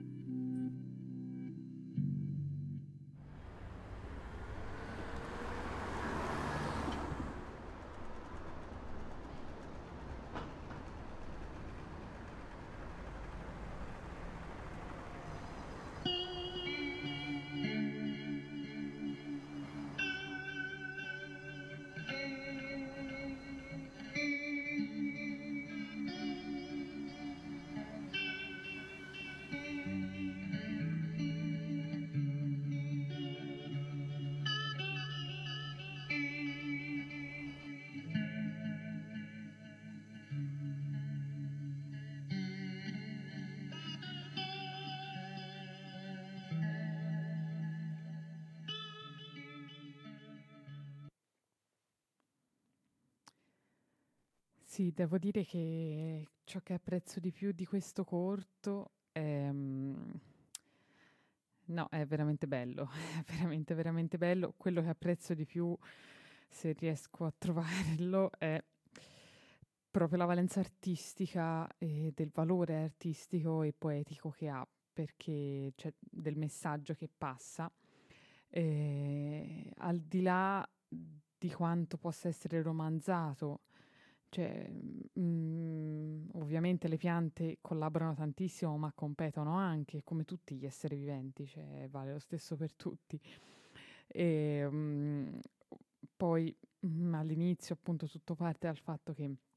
Speaker 2: Sì, devo dire che ciò che apprezzo di più di questo corto è... mm, no, è veramente bello, è veramente, veramente bello. Quello che apprezzo di più, se riesco a trovarlo, è proprio la valenza artistica e del valore artistico e poetico che ha, perché c'è del messaggio che passa, eh, al di là di quanto possa essere romanzato. Cioè, mm, ovviamente le piante collaborano tantissimo, ma competono anche, come tutti gli esseri viventi, cioè vale lo stesso per tutti. E, mm, poi mm, all'inizio appunto tutto parte dal fatto che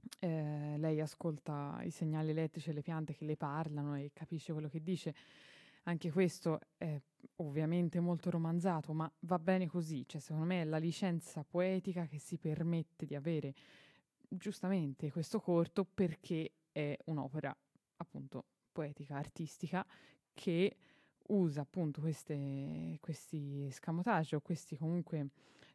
Speaker 2: eh, lei ascolta i segnali elettrici e le piante che le parlano e capisce quello che dice. Anche questo è ovviamente molto romanzato, ma va bene così. Cioè, secondo me è la licenza poetica che si permette di avere giustamente questo corto, perché è un'opera appunto poetica, artistica, che usa appunto queste, questi escamotage o questi comunque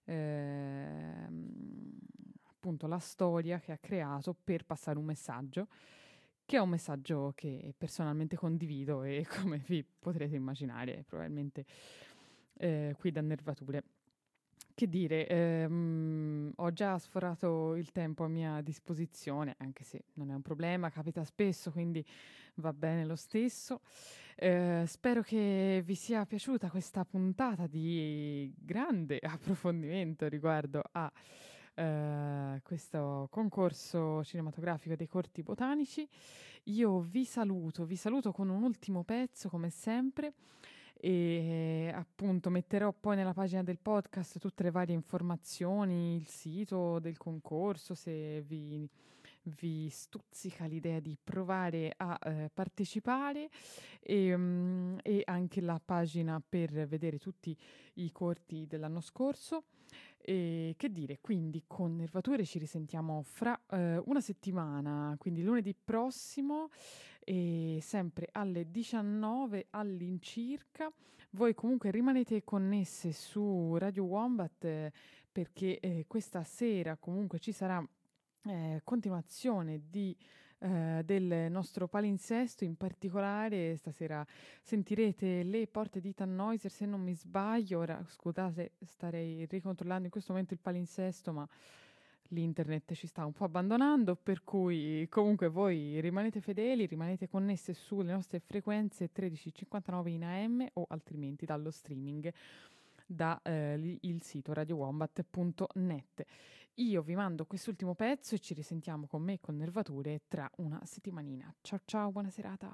Speaker 2: ehm, appunto la storia che ha creato per passare un messaggio, che è un messaggio che personalmente condivido e, come vi potrete immaginare, probabilmente eh, qui da Nervature. Che dire, ehm, ho già sforato il tempo a mia disposizione, anche se non è un problema, capita spesso, quindi va bene lo stesso. Eh, spero che vi sia piaciuta questa puntata di grande approfondimento riguardo a Uh, questo concorso cinematografico dei corti botanici. Io vi saluto, vi saluto con un ultimo pezzo come sempre e appunto metterò poi nella pagina del podcast tutte le varie informazioni, il sito del concorso, se vi, vi stuzzica l'idea di provare a eh, partecipare, e, um, e anche la pagina per vedere tutti i corti dell'anno scorso. E che dire, quindi con Nervature ci risentiamo fra eh, una settimana, quindi lunedì prossimo, e sempre alle diciannove all'incirca. Voi comunque rimanete connesse su Radio Wombat, eh, perché eh, questa sera comunque ci sarà eh, continuazione di Uh, del nostro palinsesto. In particolare stasera sentirete le porte di Tannhäuser, se non mi sbaglio. Ora scusate, starei ricontrollando in questo momento il palinsesto, ma l'internet ci sta un po' abbandonando, per cui comunque voi rimanete fedeli, rimanete connesse sulle nostre frequenze tredici cinquantanove in A M o altrimenti dallo streaming da eh, il sito radio wombat punto net. Io vi mando quest'ultimo pezzo e ci risentiamo con me con Nervature tra una settimanina. Ciao ciao, buona serata.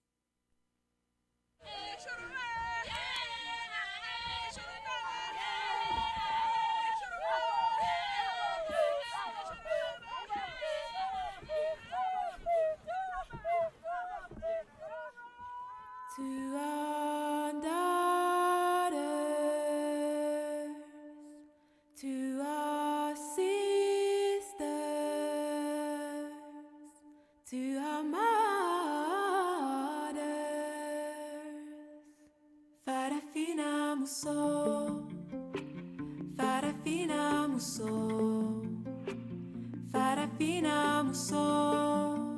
Speaker 13: To our daughters, to our sisters, to our mothers, Farafina so, Farafina so, Farafina so.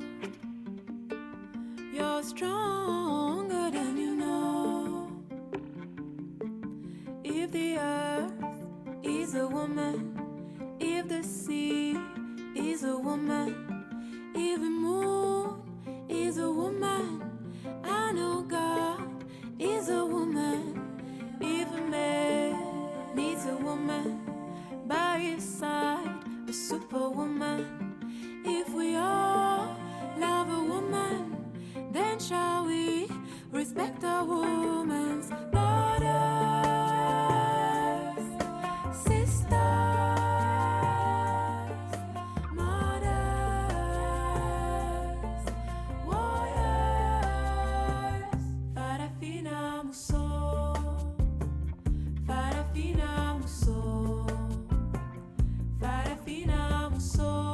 Speaker 13: You're stronger than you know. If the earth is a woman, if the sea is a woman, if the moon is a woman, I know God is a woman. If a man needs a woman by his side, a superwoman. If we all love a woman, then shall we respect a woman's daughters, sisters, mothers, warriors. Farafina muso, Farafina muso, Farafina muso.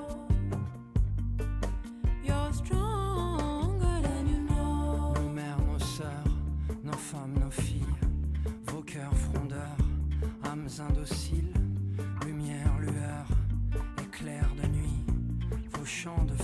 Speaker 13: You're stronger than you know.
Speaker 14: Nos mères, nos sœurs, nos femmes, nos filles, vos cœurs frondeurs, âmes indociles, lumière, lueur, éclairs de nuit, vos chants de